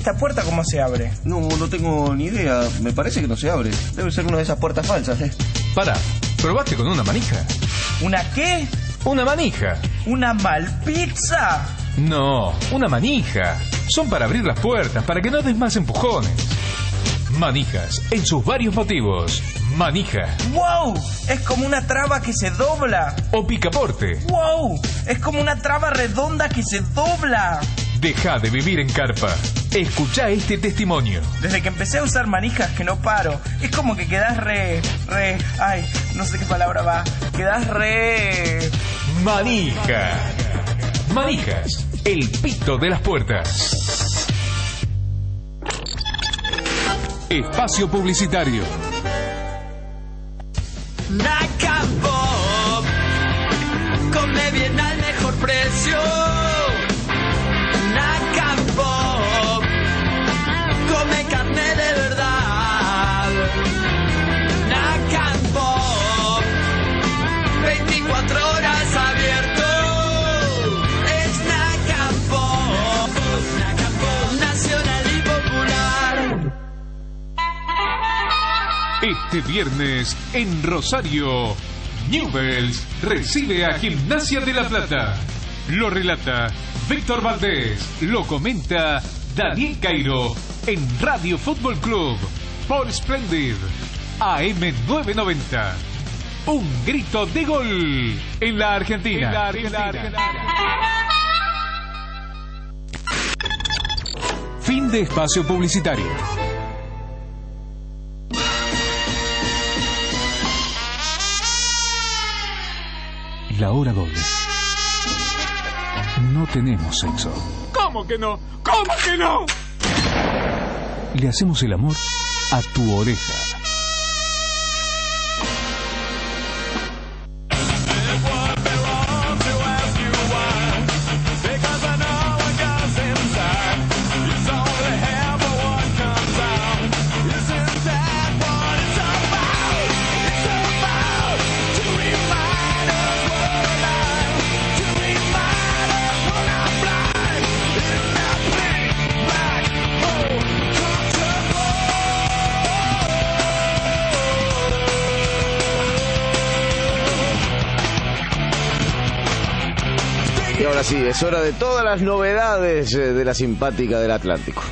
esta puerta cómo se abre? No tengo ni idea. Me parece que no se abre. Debe ser una de esas puertas falsas, Pará, probaste con una manija. ¿Una qué? Una manija. ¿Una malpizza? No, una manija. Son para abrir las puertas, para que no des más empujones. Manijas, en sus varios motivos. Manija. ¡Wow! Es como una traba que se dobla. O picaporte. ¡Wow! Es como una traba redonda que se dobla. Deja de vivir en carpa. Escuchá este testimonio. Desde que empecé a usar manijas que no paro, es como que quedás ay, no sé qué palabra va. Quedás Manija. Manijas, el pito de las puertas. Espacio publicitario. Nacan Pop, come bien al mejor precio. Nacan Pop, come carne de verdad. Nacan Pop, 24 horas abierto. Es Nacan Pop, nacional y popular. Este viernes en Rosario, Newell's recibe a Gimnasia de La Plata. Lo relata Víctor Valdés, lo comenta Daniel Cairo en Radio Fútbol Club por Splendid AM 990. Un grito de gol en la Argentina. Fin de espacio publicitario. La hora doble. No tenemos sexo. ¿Cómo que no? ¿Cómo que no? Le hacemos el amor a tu oreja. Y ahora sí, es hora de todas las novedades de la simpática del Atlántico.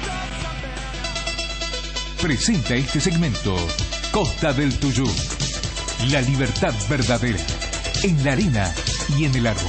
Presenta este segmento Costa del Tuyú. La libertad verdadera en la arena y en el árbol.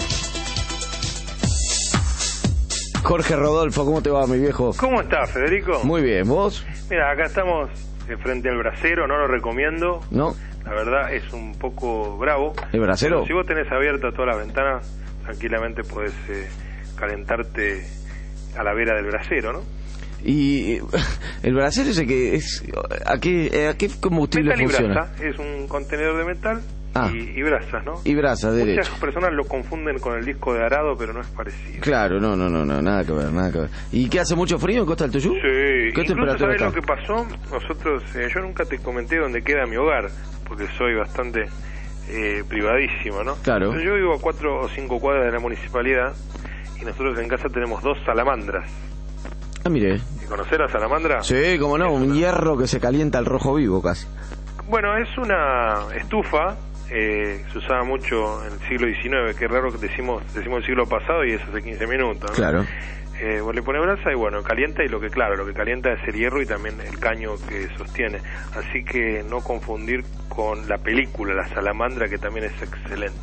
Jorge Rodolfo, ¿cómo te va, mi viejo? ¿Cómo estás, Federico? Muy bien, ¿vos? Mira, acá estamos frente al brasero, no lo recomiendo. ¿No? La verdad es un poco bravo. ¿El brasero? Pero si vos tenés abiertas todas las ventanas, tranquilamente podés calentarte a la vera del brasero, ¿no? Y el brasero ese que es... ¿A qué combustible metal funciona? Y brasa, es un contenedor de metal y brasas, ¿no? Y brasa, derecho. Muchas personas lo confunden con el disco de arado, pero no es parecido. Claro, no, nada que ver, nada que ver. ¿Y qué, hace mucho frío en Costa del Tuyú? Sí, ¿Qué incluso temperatura ¿sabés está? lo que pasó? Nosotros, yo nunca te comenté dónde queda mi hogar, porque soy bastante privadísimo, ¿no? Claro. Entonces, yo vivo a 4 o 5 cuadras de la municipalidad y nosotros en casa tenemos 2 salamandras. Ah, mire. ¿Conocés la salamandra? Sí, cómo no, un hierro que se calienta al rojo vivo casi. Bueno, es una estufa, se usaba mucho en el siglo XIX, que es raro que decimos el siglo pasado y es hace 15 minutos, ¿no? Claro. Vos le pones brasa y bueno, calienta y lo que calienta es el hierro y también el caño que sostiene. Así que no confundir con la película La Salamandra, que también es excelente.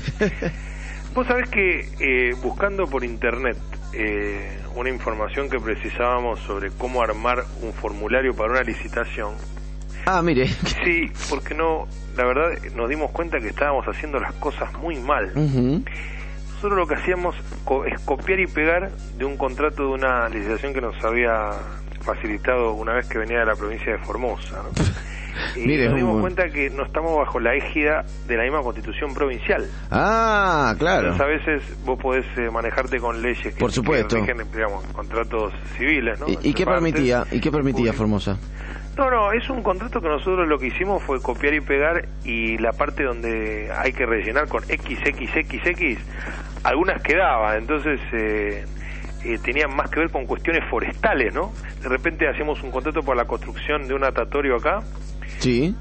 Vos sabés que buscando por internet una información que precisábamos sobre cómo armar un formulario para una licitación. Ah, mire. Sí, porque la verdad nos dimos cuenta que estábamos haciendo las cosas muy mal. Nosotros lo que hacíamos es copiar y pegar de un contrato de una licitación que nos había facilitado una vez que venía de la provincia de Formosa, ¿no? Y mire, nos dimos cuenta que no estamos bajo la égida de la misma constitución provincial. Ah, claro. Entonces a veces vos podés manejarte con leyes que, por supuesto, que rigen, digamos, contratos civiles, ¿no? ¿Y qué permitía? ¿Y qué permitía Formosa? No, es un contrato que nosotros lo que hicimos fue copiar y pegar, y la parte donde hay que rellenar con XXXX, algunas quedaban. Entonces tenían más que ver con cuestiones forestales, ¿no? De repente hacíamos un contrato por la construcción de un natatorio acá. Sí.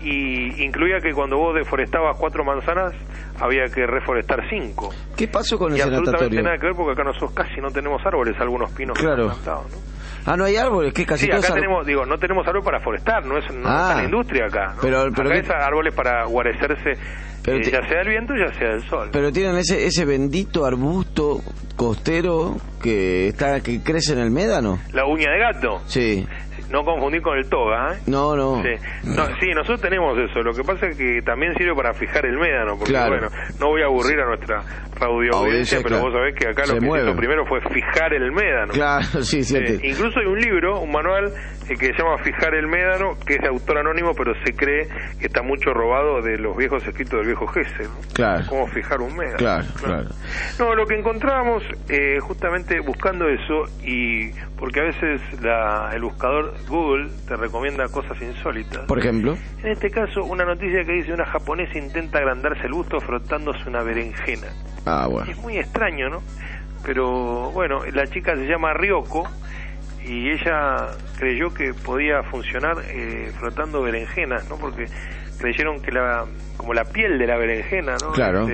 Y incluía que cuando vos deforestabas 4 manzanas, había que reforestar 5. ¿Qué pasó con y ese absolutamente natatorio? nada que ver porque acá nosotros casi no tenemos árboles, algunos pinos que Claro. están plantados, ¿no? Ah, no hay árboles, que casi Sí, todos acá ar- tenemos, no tenemos árboles para forestar, no está la industria acá, ¿no? Pero acá ¿qué? es árboles para guarecerse, Pero ya sea del viento, ya sea del sol. Pero tienen ese bendito arbusto costero que crece en el médano. La uña de gato. Sí. No confundir con el toga, ¿eh? No. Sí, nosotros tenemos eso. Lo que pasa es que también sirve para fijar el médano, porque Claro. bueno, no voy a aburrir a nuestra radioaudiencia, pero claro. vos sabés que acá Se lo que se mueven. hizo primero fue fijar el médano. Claro, sí, cierto. Incluso hay un libro, un manual que se llama Fijar el médano, que es de autor anónimo, pero se cree que está mucho robado de los viejos escritos del viejo Gese, ¿no? Claro. Cómo fijar un médano. Claro. No, lo que encontrábamos justamente buscando eso, y porque a veces el buscador Google te recomienda cosas insólitas. Por ejemplo. En este caso, una noticia que dice: una japonesa intenta agrandarse el busto frotándose una berenjena. Ah, bueno. Es muy extraño, ¿no? Pero bueno, la chica se llama Ryoko y ella creyó que podía funcionar frotando berenjenas, ¿no? Porque creyeron que como la piel de la berenjena, ¿no? Claro.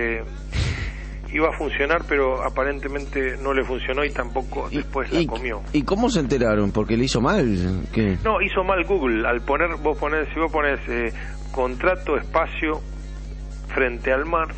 Iba a funcionar, pero aparentemente no le funcionó y tampoco después la comió. ¿Y cómo se enteraron? ¿Porque le hizo mal? ¿Qué? No, hizo mal Google. Al poner, si vos pones contrato espacio frente al mar,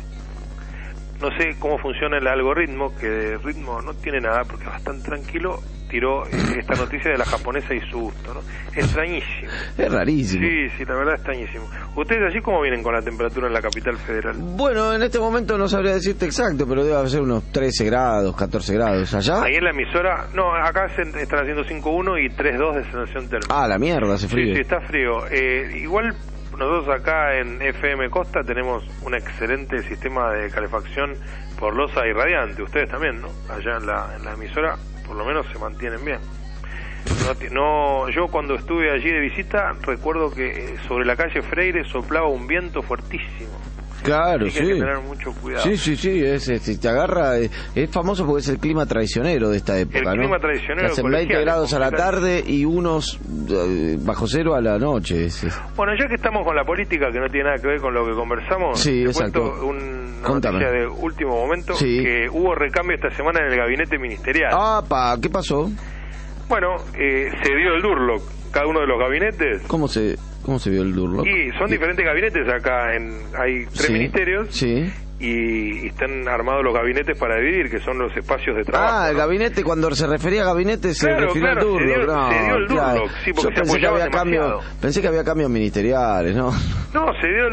no sé cómo funciona el algoritmo, que de ritmo no tiene nada porque es bastante tranquilo, tiró esta noticia de la japonesa y su gusto, ¿no? Extrañísimo. Es rarísimo. Sí, la verdad extrañísimo. ¿Ustedes allí cómo vienen con la temperatura en la capital federal? Bueno, en este momento no sabría decirte exacto, pero debe ser unos 13 grados, 14 grados. ¿Allá? Ahí en la emisora, no, acá están haciendo 5.1 y 3.2 de sensación térmica. Ah, la mierda, hace frío. Sí, está frío. Igual nosotros acá en FM Costa tenemos un excelente sistema de calefacción por losa y radiante. Ustedes también, ¿no? Allá en la emisora por lo menos se mantienen bien. Yo cuando estuve allí de visita recuerdo que sobre la calle Freire soplaba un viento fuertísimo. Claro, Así que sí. hay que tener mucho cuidado. Sí, te agarra, es famoso porque es el clima traicionero de esta época, El ¿no? clima traicionero Que hacen colegial, 20 grados a la completamente. tarde y unos bajo cero a la noche. Bueno, ya que estamos con la política, que no tiene nada que ver con lo que conversamos, Sí, te exacto. cuento una Contame. noticia de último momento, Sí. que hubo recambio esta semana en el gabinete ministerial. ¡Apa! ¿Qué pasó? Bueno, se dio el Durlock, cada uno de los gabinetes. ¿Cómo se vio el Durlock? Y son diferentes gabinetes acá, hay 3 Sí, ministerios sí. y están armados los gabinetes para dividir, que son los espacios de trabajo. Ah, el ¿no? gabinete, cuando se refería a gabinete se Claro, refirió claro, al Durlock. se dio el claro. Durlock, sí, porque Yo se pensé que apoyaban había demasiado. pensé que había cambios ministeriales, ¿no? No, se dio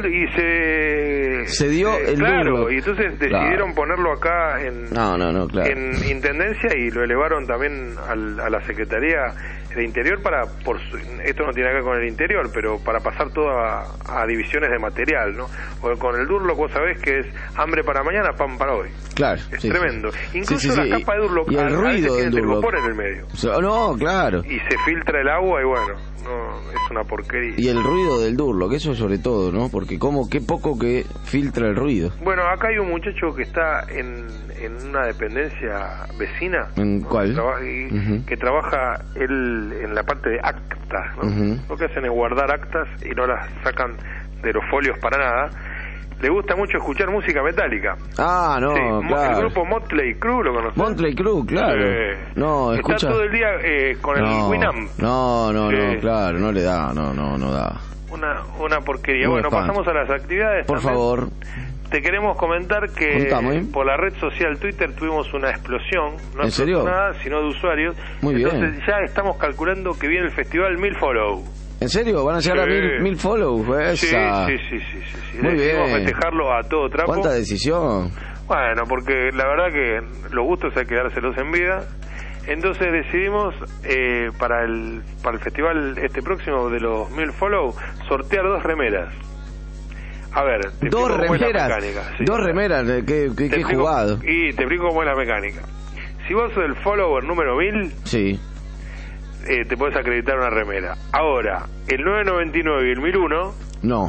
Se dio el claro, Durlock. y entonces decidieron ponerlo acá en claro. en Intendencia y lo elevaron también a la Secretaría de Interior esto no tiene que ver con el Interior, pero para pasar todo a divisiones de material, ¿no? Porque con el Durlock vos sabés que es hambre para mañana, pan para hoy. Claro. Es sí, tremendo. sí. Incluso Sí, sí, la sí. capa de Durlock Y el a veces ruido tiene del Durlock. telgopor en el medio. No, claro. Y se filtra el agua y bueno, no, es una porquería. Y el ruido del Durlock, eso sobre todo, ¿no? Porque qué poco que filtra el ruido. Bueno, acá hay un muchacho que está en una dependencia vecina. ¿En ¿no? cuál? Que trabaja él en la parte de actas, ¿no? Ujú. Lo que hacen es guardar actas y no las sacan de los folios para nada. Le gusta mucho escuchar música metálica. Ah, no, Sí, claro. el grupo Motley Crue, ¿lo conocés? Motley Crue, claro. No, Está escucha. todo el día con el Winamp. No, Sí. claro, no le da, no da. Una porquería. Muy Bueno, fan. pasamos a las actividades. Por también. favor. Te queremos comentar que Contame. por la red social Twitter tuvimos una explosión, no ¿En serio? nada, sino de usuarios. Muy bien. Entonces ya estamos calculando que viene el festival 1000 Follow. ¿En serio? ¿Van a llegar Sí. a 1000 follows? Sí, Esa. sí. Muy Decidimos bien. festejarlo a todo trapo. ¿Cuánta decisión? Bueno, porque la verdad que los gustos hay que dárselos en vida. Entonces decidimos para el festival próximo de los 1000 Follow sortear 2 remeras. A ver, te explico cómo es la mecánica, sí. 2 remeras, qué Te explico- jugado. Y te explico cómo es la mecánica. Si vos sos el follower número 1000, Sí. te podés acreditar una remera. Ahora, el 999 y el 1001, No.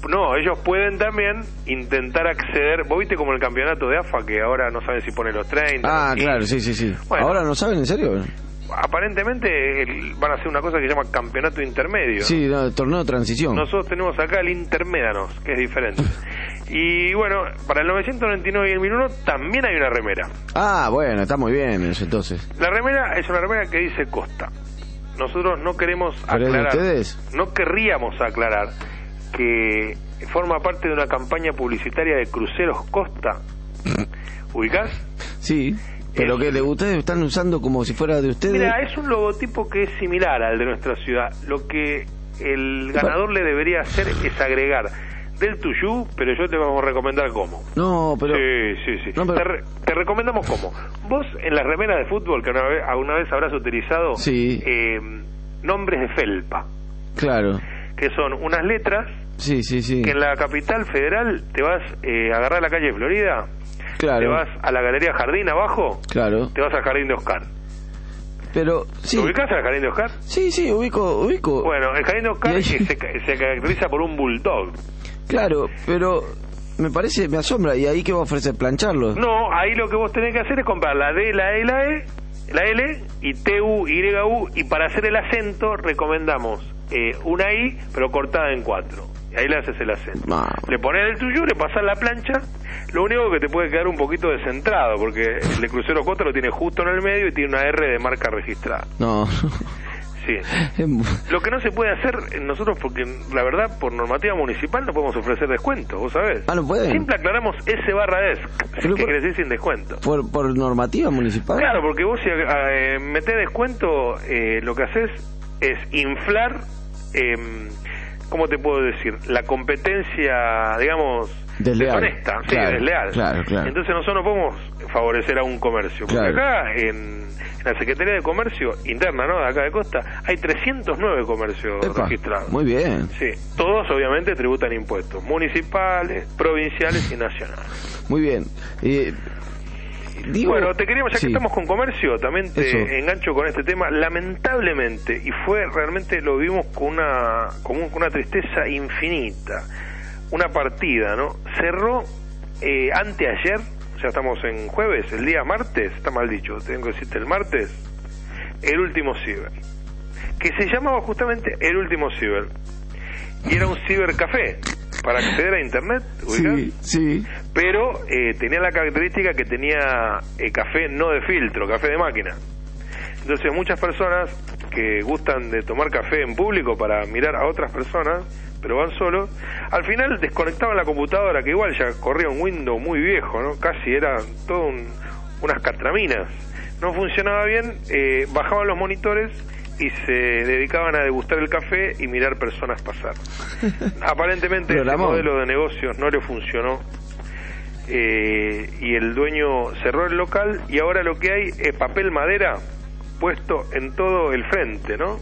ellos pueden también intentar acceder. ¿Vos viste como el campeonato de AFA que ahora no saben si pone los 30? Ah, los 15? claro, sí. Bueno, ¿Ahora no saben, en serio? Aparentemente van a hacer una cosa que se llama campeonato intermedio. Sí, no, torneo de transición. Nosotros tenemos acá el Intermédanos, que es diferente. Y bueno, para el 999 y el 1001 también hay una remera. Ah, bueno, está muy bien eso entonces. La remera es una remera que dice Costa. Nosotros no queremos ¿Pero aclarar, de ustedes? no querríamos aclarar que forma parte de una campaña publicitaria de Cruceros Costa. ¿Ubicás? Sí, pero que ustedes están usando como si fuera de ustedes. Mira, es un logotipo que es similar al de nuestra ciudad. Lo que el ganador le debería hacer es agregar del tuyú, pero yo te vamos a recomendar cómo. No, pero... Sí. No, pero... Te recomendamos cómo. Vos en las remeras de fútbol que alguna vez habrás utilizado, sí. Nombres de felpa. Claro. Que son unas letras. Sí. Que en la capital federal te vas a agarrar la calle Florida. Claro. Te vas a la Galería Jardín abajo. Claro. Te vas al Jardín de Oscar. Pero, sí. ¿Te ubicás al Jardín de Oscar? Sí, ubico. Bueno, el Jardín de Oscar se caracteriza por un bulldog. Claro, pero me asombra. ¿Y ahí qué va a ofrecer? ¿Plancharlo? No, ahí lo que vos tenés que hacer es comprar la D, la E, la L y TU, YU, y para hacer el acento recomendamos una I, pero cortada en 4. Y ahí le haces el acento. No. Le pones el tuyo, le pasás la plancha. Lo único que te puede quedar un poquito descentrado, porque el de Crucero Costa lo tiene justo en el medio y tiene una R de marca registrada. No. Sí. Lo que no se puede hacer nosotros, porque la verdad por normativa municipal no podemos ofrecer descuento, ¿vos sabés? Ah, no pueden. Siempre aclaramos S/desk, que quiere decir sin descuento. ¿Por normativa municipal? Claro, porque vos si metés descuento, lo que haces es inflar, ¿cómo te puedo decir? La competencia, digamos, desleal. Deshonesta, claro, desleal. Claro. Entonces nosotros no podemos favorecer a un comercio, porque acá en la Secretaría de Comercio interna, ¿no?, de acá de Costa, hay 309 comercios registrados. Muy bien. Sí, todos obviamente tributan impuestos municipales, provinciales y nacionales. Muy bien. Bueno, te queríamos, ya que estamos con comercio, también te engancho con este tema. Lamentablemente, y realmente lo vimos con una tristeza infinita, una partida, ¿no? Cerró anteayer, ya estamos en jueves, el día martes, está mal dicho, tengo que decirte el martes, el último ciber, que se llamaba justamente el último ciber, y era un cibercafé para acceder a internet, ¿ubicás? Sí. Pero tenía la característica que tenía café no de filtro, café de máquina. Entonces muchas personas que gustan de tomar café en público para mirar a otras personas, pero van solos, al final desconectaban la computadora, que igual ya corría un Windows muy viejo, ¿no? Casi era todo unas catraminas. No funcionaba bien, bajaban los monitores y se dedicaban a degustar el café y mirar personas pasar. Aparentemente ese modelo de negocios no le funcionó, y el dueño cerró el local, y ahora lo que hay es papel madera puesto en todo el frente, ¿no?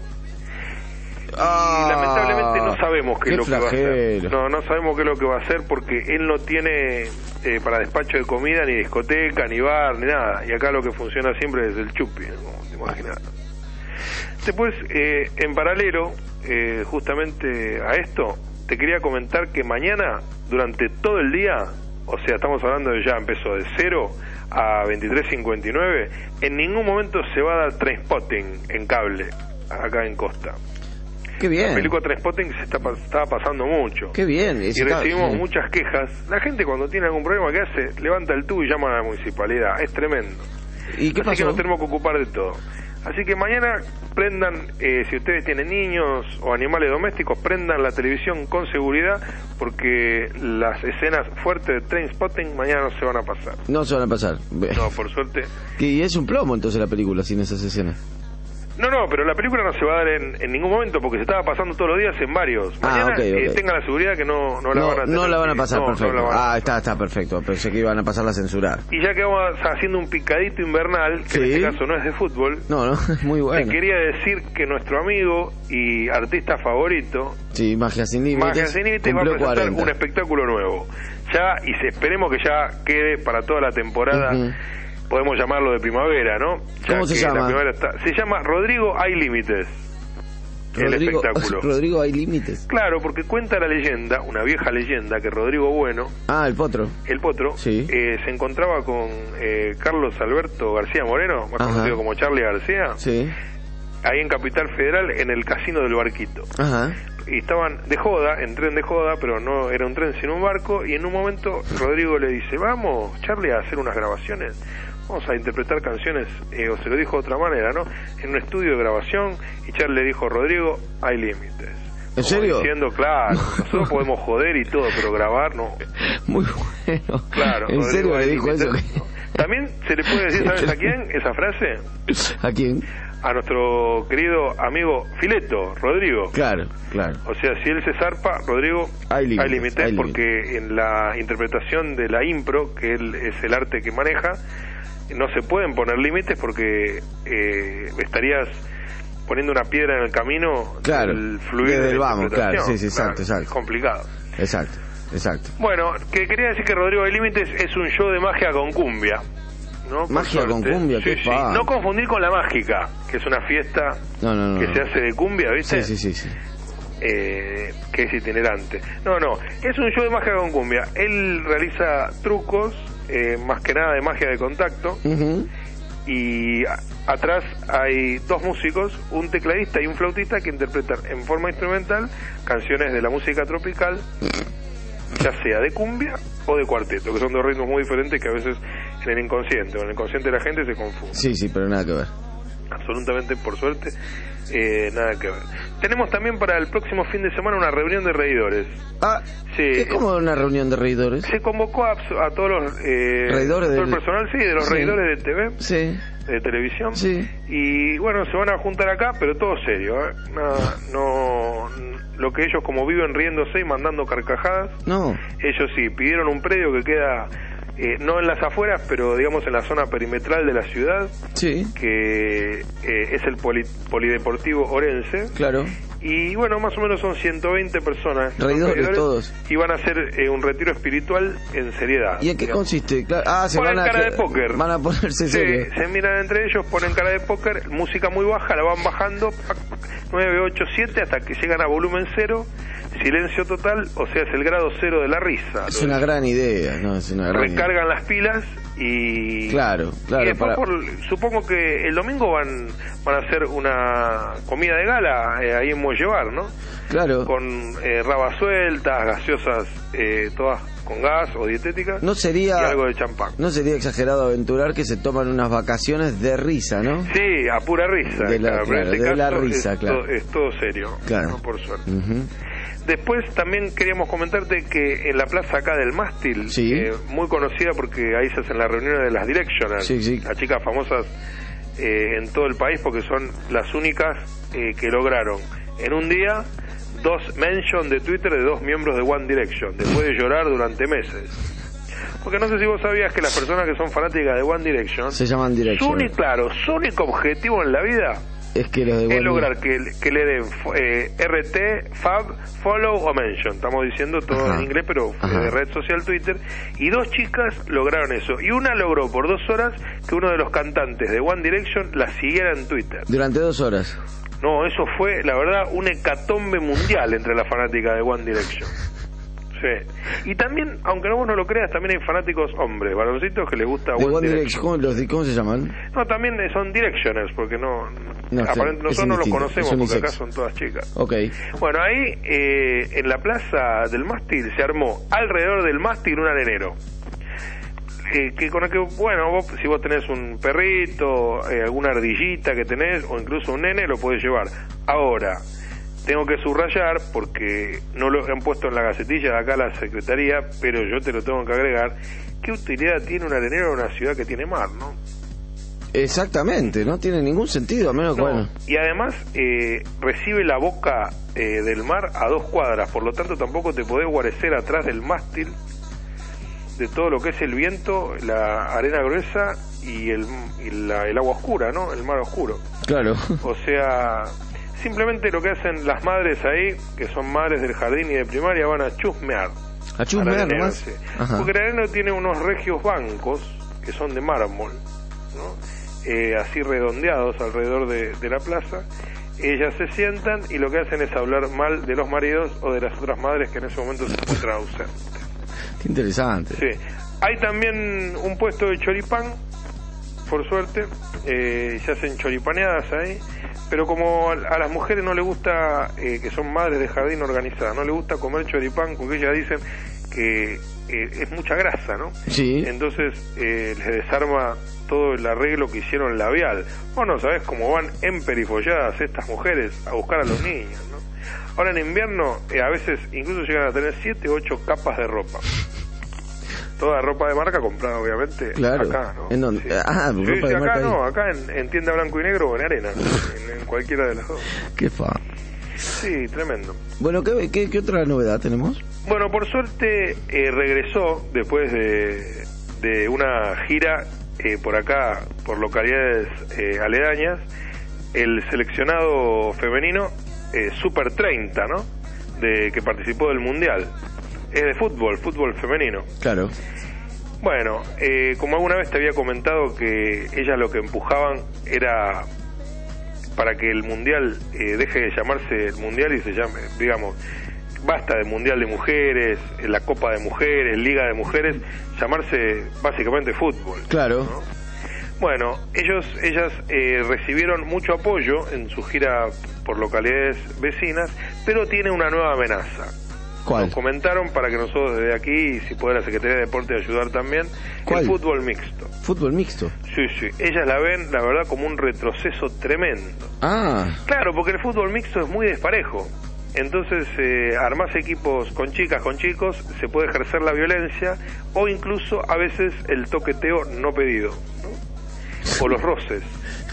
Y lamentablemente no sabemos qué es lo que va a hacer. No sabemos qué es lo que va a hacer, porque él no tiene para despacho de comida ni discoteca, ni bar, ni nada. Y acá lo que funciona siempre es el chupi, como te imaginas. Después, en paralelo, justamente a esto, te quería comentar que mañana, durante todo el día, o sea, estamos hablando de ya empezó de 0 a 23:59, en ningún momento se va a dar Trainspotting en cable, acá en Costa. Qué bien. La película Trainspotting se estaba pasando mucho. Qué bien. Y recibimos muchas quejas. La gente cuando tiene algún problema, ¿qué hace? Levanta el tubo y llama a la municipalidad. Es tremendo. ¿Y qué pasó? Así que nos tenemos que ocupar de todo. Así que mañana prendan, si ustedes tienen niños o animales domésticos, prendan la televisión con seguridad, porque las escenas fuertes de Trainspotting mañana no se van a pasar. No se van a pasar. No, por suerte. Y es un plomo entonces la película sin esas escenas. No, pero la película no se va a dar en ningún momento, porque se estaba pasando todos los días en varios. Mañana okay. Tengan la seguridad que no la van a tener. No la van a pasar, perfecto. No está perfecto. Pensé que iban a pasar la censurar. Y ya que vamos haciendo un picadito invernal, que en este caso no es de fútbol. No, es muy bueno. Te quería decir que nuestro amigo y artista favorito, Magia Sin Límites, va a presentar un espectáculo nuevo. Y esperemos que ya quede para toda la temporada. Podemos llamarlo de primavera, ¿no? ¿Cómo se llama? Se llama Rodrigo Hay Límites. Rodrigo, el espectáculo. Rodrigo, hay límites. Claro, porque cuenta la leyenda, una vieja leyenda, que Rodrigo Bueno, el Potro, sí. Se encontraba con Carlos Alberto García Moreno, más conocido como Charlie García, sí, ahí en Capital Federal, en el casino del Barquito. Y estaban de joda, en tren de joda, pero no era un tren sino un barco, y en un momento Rodrigo le dice, vamos, Charlie, a hacer unas grabaciones, vamos a interpretar canciones, o se lo dijo de otra manera, ¿no? En un estudio de grabación, y Charlie le dijo, Rodrigo, hay límites. ¿En serio? Diciendo, claro, nosotros podemos joder y todo, pero grabar no. Muy bueno. Claro. ¿En serio le dijo eso? También se le puede decir, ¿sabes a quién? Esa frase. ¿A quién? A nuestro querido amigo Fileto, Rodrigo. Claro. O sea, si él se zarpa, Rodrigo, hay límites, porque en la interpretación de la impro, que él es el arte que maneja, no se pueden poner límites porque estarías poniendo una piedra en el camino del fluir de la interpretación. Sí, exacto. Es complicado. Exacto. Bueno, que quería decir que Rodrigo hay límites es un show de magia con cumbia, ¿no? Magia con cumbia, sí. No confundir con la mágica, que es una fiesta que se hace de cumbia, ¿viste? Sí. Que es itinerante. No, es un show de magia con cumbia. Él realiza trucos, más que nada de magia de contacto, y atrás hay dos músicos, un tecladista y un flautista, que interpretan en forma instrumental canciones de la música tropical, ya sea de cumbia o de cuarteto, que son dos ritmos muy diferentes que a veces en el inconsciente de la gente se confunde. Sí, pero nada que ver. Absolutamente, por suerte, nada que ver. Tenemos también para el próximo fin de semana una reunión de reidores. Sí. ¿Es como una reunión de reidores? Se convocó a todos los reidores, todo el personal, de los reidores de TV, de televisión, y bueno, se van a juntar acá, pero todo serio, no lo que ellos, como viven riéndose y mandando carcajadas, ellos sí pidieron un predio que queda no en las afueras, pero digamos en la zona perimetral de la ciudad, que es el Polideportivo Orense. Claro. Y bueno, más o menos son 120 personas. Reidores todos. Y van a hacer un retiro espiritual en seriedad. ¿Y en qué consiste? Se ponen van cara de póker. Van a ponerse serio. Se miran entre ellos, ponen cara de póker, música muy baja, la van bajando, 9, 8, 7, hasta que llegan a volumen 0. Silencio total, o sea, es el grado 0 de la risa. Es una gran idea, Recargan las pilas y... Claro. Y después supongo que el domingo van a hacer una comida de gala ahí en Mollevar, ¿no? Claro. Con rabas sueltas, gaseosas, todas con gas o dietéticas. No sería... Y algo de champán. No sería exagerado aventurar que se toman unas vacaciones de risa, ¿no? Sí, a pura risa. De la risa, claro. Es todo serio, claro. ¿no? Por suerte. Después también queríamos comentarte que en la plaza acá del Mástil, muy conocida porque ahí se hacen las reuniones de las Directioners, las chicas famosas en todo el país, porque son las únicas que lograron en un día 2 mentions de Twitter de 2 miembros de One Direction, después de llorar durante meses. Porque no sé si vos sabías que las personas que son fanáticas de One Direction se llaman Direction. Su único objetivo en la vida es que los de es lograr que le den RT, Fab, Follow o Mention. Estamos diciendo todo en inglés, pero de red social Twitter. Y 2 chicas lograron eso. Y una logró por 2 horas que uno de los cantantes de One Direction la siguiera en Twitter. Durante 2 horas. No, eso fue, la verdad, un hecatombe mundial entre las fanáticas de One Direction. Sí. Y también, aunque vos no lo creas, también hay fanáticos hombres, varoncitos que les gusta One Direction. ¿Cómo se llaman? No, también son Directioners, porque aparentemente nosotros no los conocemos, porque acá son todas chicas. Bueno, ahí en la plaza del mástil se armó alrededor del mástil un arenero. Que con el que, bueno, si vos tenés un perrito, alguna ardillita que tenés, o incluso un nene, lo podés llevar. Ahora, tengo que subrayar, porque no lo han puesto en la gacetilla de acá la secretaría, pero yo te lo tengo que agregar, ¿qué utilidad tiene un arenero en una ciudad que tiene mar, no? Exactamente, no tiene ningún sentido, a menos que bueno. Y además recibe la boca del mar a 2 cuadras, por lo tanto tampoco te podés guarecer atrás del mástil de todo lo que es el viento, la arena gruesa y el agua oscura, ¿no? El mar oscuro. Claro. O sea, simplemente lo que hacen las madres ahí, que son madres del jardín y de primaria, van a chusmear. ¿A chusmear nomás? Porque el arenero tiene unos regios bancos que son de mármol, ¿no? Así redondeados alrededor de la plaza, ellas se sientan y lo que hacen es hablar mal de los maridos o de las otras madres que en ese momento se encuentran ausentes. Qué interesante. Sí. Hay también un puesto de choripán, por suerte, se hacen choripaneadas ahí, pero como a las mujeres no les gusta, que son madres de jardín organizadas, no les gusta comer choripán porque ellas dicen que es mucha grasa, ¿no? Sí. Entonces les desarma todo el arreglo que hicieron labial. Vos no sabés cómo van emperifolladas estas mujeres a buscar a los niños, ¿no? Ahora en invierno a veces incluso llegan a tener 7 o 8 capas de ropa. Toda ropa de marca comprada obviamente acá, ¿no? ¿En dónde? Sí. Ropa de acá marca no, ahí. acá en tienda blanco y negro o en arena, en cualquiera de las dos. Qué fa. Sí, tremendo. Bueno, ¿qué otra novedad tenemos? Bueno, por suerte regresó después de una gira por acá, por localidades aledañas, el seleccionado femenino Super 30, ¿no? Que participó del Mundial. Es de fútbol femenino. Claro. Bueno, como alguna vez te había comentado que ellas lo que empujaban era para que el Mundial deje de llamarse el Mundial y se llame, digamos, basta de Mundial de Mujeres, la Copa de Mujeres, Liga de Mujeres, llamarse básicamente fútbol. Claro. ¿No? Bueno, ellas recibieron mucho apoyo en su gira por localidades vecinas, pero tiene una nueva amenaza. ¿Cuál? Nos comentaron para que nosotros desde aquí, y si puede la Secretaría de Deporte ayudar también, ¿Cuál? El fútbol mixto. ¿Fútbol mixto? Sí, sí. Ellas la ven, la verdad, como un retroceso tremendo. Ah. Claro, porque el fútbol mixto es muy desparejo. Entonces, armás equipos con chicas, con chicos, se puede ejercer la violencia o incluso a veces el toqueteo no pedido, ¿no? O los roces.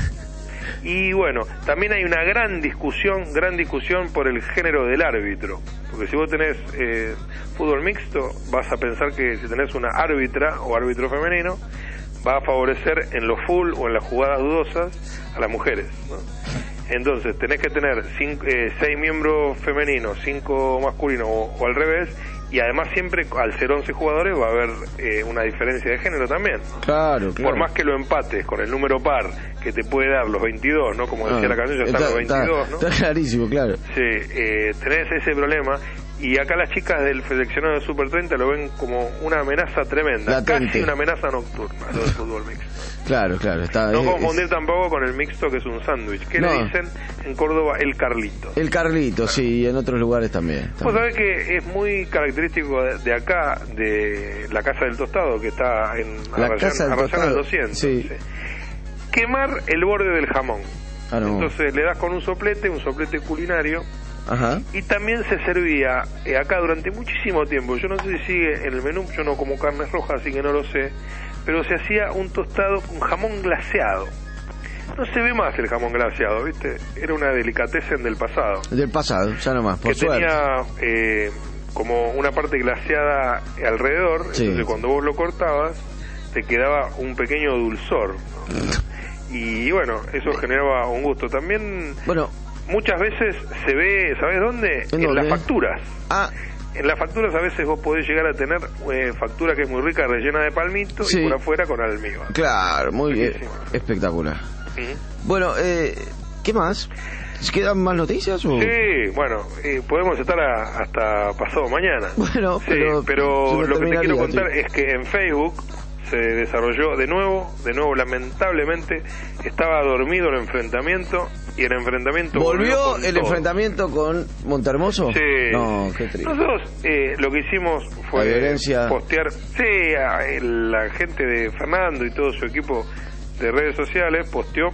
Y bueno, también hay una gran discusión por el género del árbitro. Porque si vos tenés fútbol mixto, vas a pensar que si tenés una árbitra o árbitro femenino, va a favorecer en lo full o en las jugadas dudosas a las mujeres, ¿no? Entonces tenés que tener 6 miembros femeninos, 5 masculinos o al revés, y además siempre al ser 11 jugadores va a haber una diferencia de género también, ¿no? Claro. Por más que lo empates con el número par que te puede dar los 22, ¿no? Como decía la canción, ya están los 22, ¿no? Está clarísimo, claro. Sí, tenés ese problema. Y acá las chicas del seleccionado de Super 30 lo ven como una amenaza tremenda, Latente. casi una amenaza nocturna, lo del fútbol mixto. Claro. Está, No confundir tampoco con el mixto, que es un sándwich. ¿Qué le dicen en Córdoba? El Carlito. El Carlito, sí, y en otros lugares también. Vos sabés que es muy característico de acá, de la Casa del Tostado, que está en Arrayán 200. Sí. Quemar el borde del jamón. Ah, no. Entonces le das con un soplete culinario. Ajá. Y también se servía acá durante muchísimo tiempo. Yo no sé si sigue en el menú, yo no como carnes rojas, así que no lo sé. Pero se hacía un tostado con jamón glaseado. No se ve más el jamón glaseado, ¿viste? Era una delicatessen del pasado. Del pasado, ya nomás, por que suerte. tenía como una parte glaseada alrededor. Sí. Entonces cuando vos lo cortabas, te quedaba un pequeño dulzor, ¿no? Y bueno, eso generaba un gusto. También... Bueno... Muchas veces se ve, ¿sabes dónde? En las facturas. En las facturas a veces vos podés llegar a tener factura que es muy rica, rellena de palmito, sí, y por afuera con almíbar. Claro, muy bien, espectacular. Bueno, ¿qué más? ¿Quedan más noticias? O? Sí, bueno, podemos estar hasta pasado mañana. Bueno, sí, pero lo que te quiero contar es que en Facebook se desarrolló de nuevo, lamentablemente, estaba dormido el enfrentamiento, y el enfrentamiento ¿Volvió con el todo. enfrentamiento con Montehermoso? Sí. No, qué triste. Nosotros lo que hicimos fue postear, sí, la gente de Fernando y todo su equipo de redes sociales posteó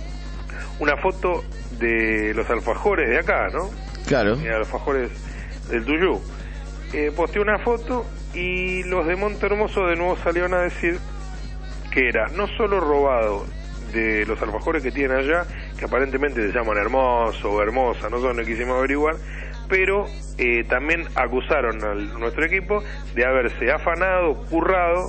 una foto de los alfajores de acá, ¿no? Claro. Alfajores del Tuyú. Posteó una foto y los de Montehermoso de nuevo salieron a decir que era no solo robado de los alfajores que tienen allá, que aparentemente se llaman Hermoso o Hermosa, nosotros no quisimos averiguar, pero también acusaron a nuestro equipo de haberse afanado, currado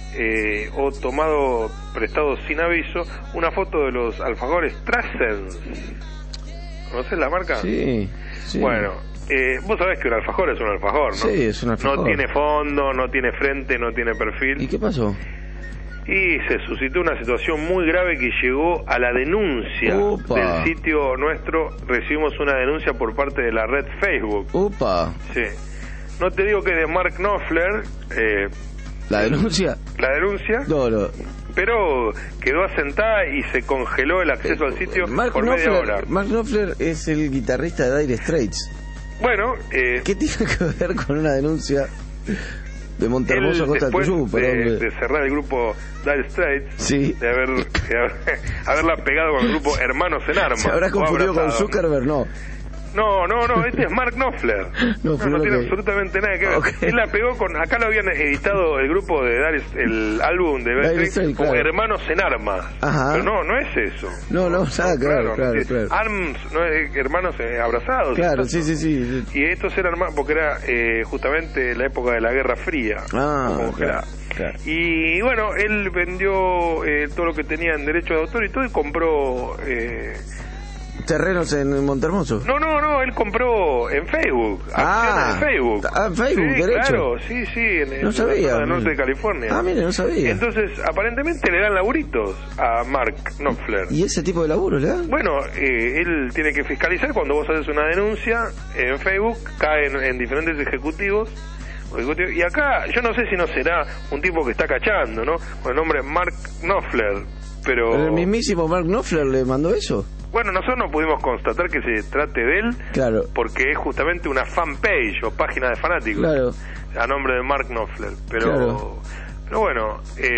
o tomado prestado sin aviso una foto de los alfajores Trassens. ¿Conoces la marca? Sí. Bueno, vos sabés que un alfajor es un alfajor, ¿no? Sí, es un alfajor. No tiene fondo, no tiene frente, no tiene perfil. ¿Y qué pasó? Y se suscitó una situación muy grave que llegó a la denuncia del sitio nuestro. Recibimos una denuncia por parte de la red Facebook. Sí. No te digo que es de Mark Knopfler. ¿La denuncia? La denuncia. No. Pero quedó asentada y se congeló el acceso al sitio por media hora. Mark Knopfler es el guitarrista de Dire Straits. Bueno, ¿qué tiene que ver con una denuncia de Montermoso a Costa del Tuyú? De cerrar el grupo Dire Straits, de haberla pegado con el grupo Hermanos en Armas. ¿Se habrá confundido con Zuckerberg? No, este es Mark Knopfler. No tiene absolutamente nada que ver. Él la pegó con... Acá lo habían editado el grupo de el álbum de Dire Straits como Hermanos en Armas. Pero no es eso. Claro. Arms, no es hermanos abrazados. Claro, sí. Y estos eran más porque era justamente la época de la Guerra Fría. Claro. Y bueno, él vendió todo lo que tenía en derecho de autor y todo, y compró... terrenos en Montermoso. No, él compró en Facebook, acciones en Facebook. En Facebook, sí, derecho. Claro, sí, en no sabía, el norte de California. Mire, no sabía. Entonces, aparentemente le dan laburitos a Mark Knopfler. ¿Y ese tipo de laburo le dan? Bueno, él tiene que fiscalizar cuando vos haces una denuncia en Facebook, caen en diferentes ejecutivos. Y acá, yo no sé si no será un tipo que está cachando, ¿no? Con el nombre Mark Knopfler, pero el mismísimo Mark Knopfler le mandó eso. Bueno, nosotros no pudimos constatar que se trate de él, porque es justamente una fanpage o página de fanáticos a nombre de Mark Knopfler. Pero bueno,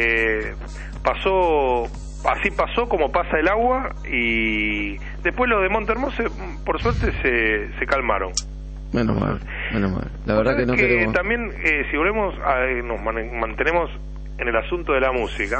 pasó como pasa el agua, y después los de Montermoso, por suerte, se calmaron. Menos mal. La verdad que no queremos... También, si volvemos, nos mantenemos en el asunto de la música.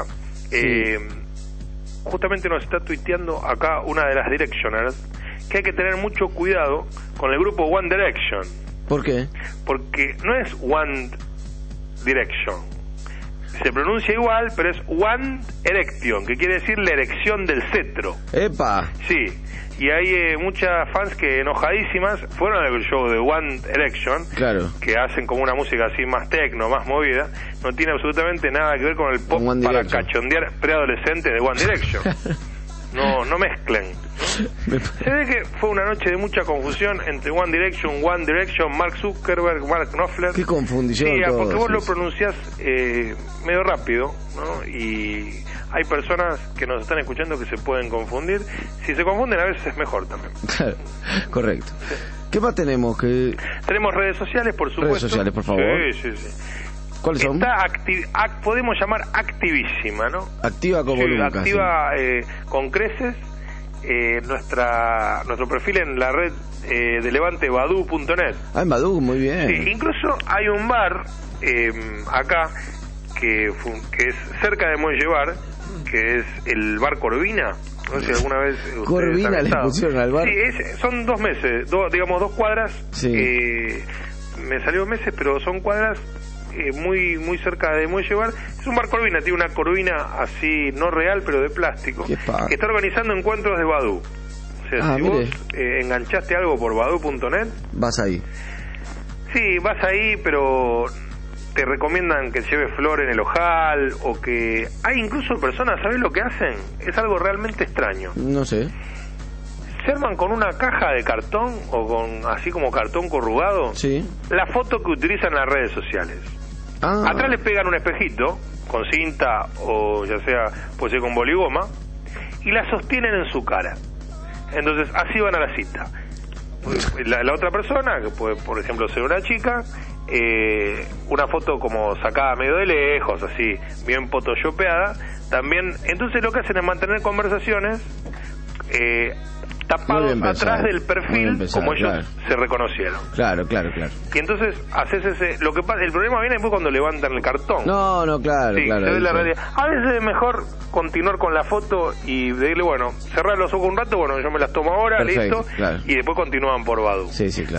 Justamente nos está tuiteando acá una de las Directioners que hay que tener mucho cuidado con el grupo One Direction. ¿Por qué? Porque no es One Direction, se pronuncia igual, pero es One Erection, que quiere decir la erección del cetro. ¡Epa! Sí, y hay muchas fans que enojadísimas fueron al show de One Erection, que hacen como una música así más techno, más movida. No tiene absolutamente nada que ver con el pop para cachondear preadolescentes de One Direction. No mezclen. Se ve que fue una noche de mucha confusión entre One Direction, Mark Zuckerberg, Mark Knopfler. Qué confusión. Sí, porque vos lo pronunciás medio rápido, ¿no? Y hay personas que nos están escuchando que se pueden confundir. Si se confunden, a veces es mejor también. Correcto. ¿Qué más tenemos? Tenemos redes sociales, por supuesto. Redes sociales, por favor. Sí. ¿Cuáles son? Podemos llamar activísima, ¿no? Activa como nunca. Activa con creces. Nuestro perfil en la red de Levante, Badoo.net. En Badoo, muy bien. Sí, incluso hay un bar acá que es cerca de Montevideo, que es el bar Corvina. No sé si alguna vez Corvina le pusieron al bar. Sí, son 2 meses, digamos 2 cuadras. Sí. Me salió meses, pero son cuadras muy cerca de Montevideo. Es un bar Corvina, tiene una corvina así, no real, pero de plástico, que está organizando encuentros de Badoo. O sea, si vos enganchaste algo por Badoo.net, vas ahí. Sí, vas ahí, pero te recomiendan que lleves flor en el ojal, o que hay incluso personas, ¿sabés lo que hacen? Es algo realmente extraño. No sé. Se arman con una caja de cartón, o con así como cartón corrugado, la foto que utilizan en las redes sociales. Atrás le pegan un espejito con cinta, o ya sea, puede ser con boligoma, y la sostienen en su cara. Entonces así van a la cita. La otra persona, que puede por ejemplo ser una chica, una foto como sacada medio de lejos, así bien photoshopeada también. Entonces lo que hacen es mantener conversaciones tapados atrás del perfil, como ellos se reconocieron. Claro. Y entonces haces el problema viene después cuando levantan el cartón. Claro. Se ve la realidad. A veces es mejor continuar con la foto y decirle, bueno, cerrar los ojos un rato, bueno, yo me las tomo ahora, listo, y después continúan por Badoo. Claro.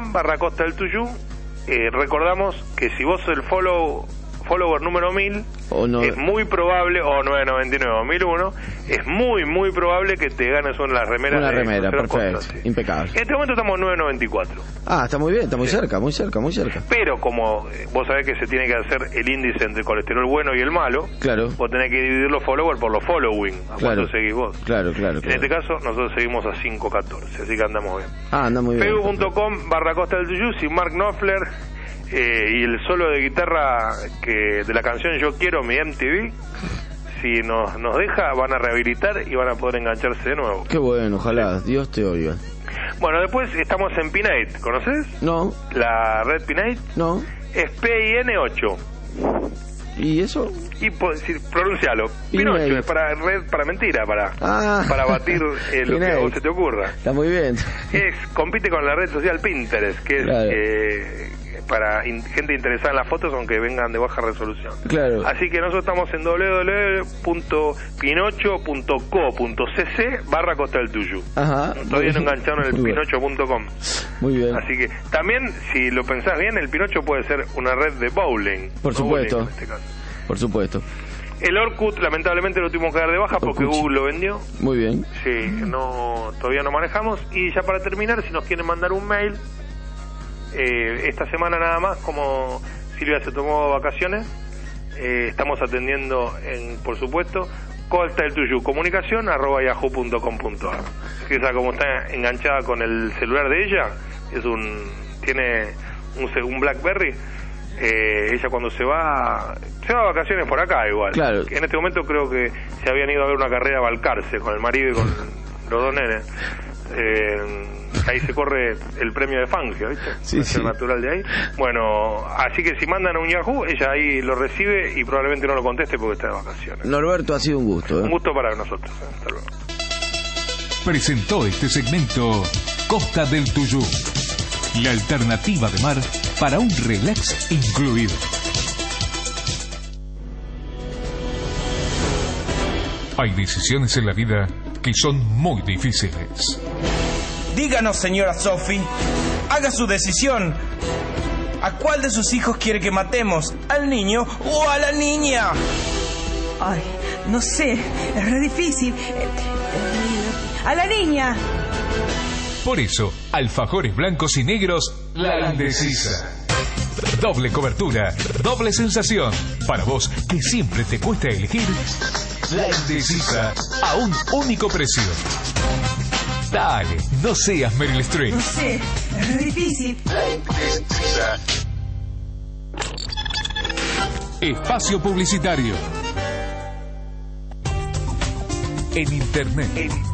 Twitter.com/Costa del Tuyú. Recordamos que si vos sos el follower número 1000, O no. Es muy probable, o 9.99 o 1.001, es muy probable que te ganes una de las remeras. Una de remera, Cruceros perfecto, Contra, sí. impecable. En este momento estamos 9.94. Ah, está muy bien, está muy cerca, muy cerca, muy cerca. Pero como vos sabés que se tiene que hacer el índice entre el colesterol bueno y el malo, Claro. vos tenés que dividir los followers por los following. ¿A Claro. cuánto seguís vos? Claro. En este caso, nosotros seguimos a 5.14, así que andamos bien. Ah, anda muy bien. Facebook.com/Costa del Tuyú, sin Mark Knopfler, y el solo de guitarra de la canción Yo Quiero Mi MTV, si nos deja, van a rehabilitar y van a poder engancharse de nuevo. Qué bueno, ojalá, Dios te oiga. Bueno, después estamos en Pinate, ¿conoces? No. La red Pinate. No. Es PIN8. ¿Y eso? Y pronuncialo. Pinate. Pinocho, es para red, para mentira, para batir lo que a Pinate. vos se te ocurra. Está muy bien. Compite con la red social Pinterest, que es Claro. para gente interesada en las fotos, aunque vengan de baja resolución. Claro. Así que nosotros estamos en www.pinocho.co.cc/Costa del Tuyú. Ajá. Todavía no engancharon el Muy bien. pinocho.com. Muy bien. Así que también, si lo pensás bien, el Pinocho puede ser una red de bowling. Por no supuesto. bowling en este caso. Por supuesto. El Orkut, lamentablemente, lo tuvimos que dar de baja porque Orkut. Google lo vendió. Muy bien. Sí, todavía no manejamos. Y ya para terminar, si nos quieren mandar un mail, esta semana nada más, como Silvia se tomó vacaciones, estamos atendiendo, por supuesto, Costa del Tuyú, comunicación @yahoo.com.ar. Que esa, como está enganchada con el celular de ella, tiene un BlackBerry. Ella cuando se va a vacaciones por acá igual. Claro. En este momento creo que se habían ido a ver una carrera a Balcarce con el marido y con los dos nenes. Ahí se corre el premio de Fangio, ¿viste? Sí, Es el sí. natural de ahí. Bueno, así que si mandan a un Yahoo, ella ahí lo recibe y probablemente no lo conteste porque está de vacaciones. Norberto, ha sido un gusto. Un gusto para nosotros. Hasta luego. Presentó este segmento Costa del Tuyú, la alternativa de mar para un relax incluido. Hay decisiones en la vida que son muy difíciles. Díganos, señora Sophie, haga su decisión. ¿A cuál de sus hijos quiere que matemos? ¿Al niño o a la niña? Ay, no sé, es re difícil. A la niña. Por eso, alfajores blancos y negros, la indecisa. Doble cobertura, doble sensación. Para vos, que siempre te cuesta elegir, la indecisa a un único precio. Dale, no seas Meryl Streep. No sé, es re difícil. Espacio publicitario. En internet.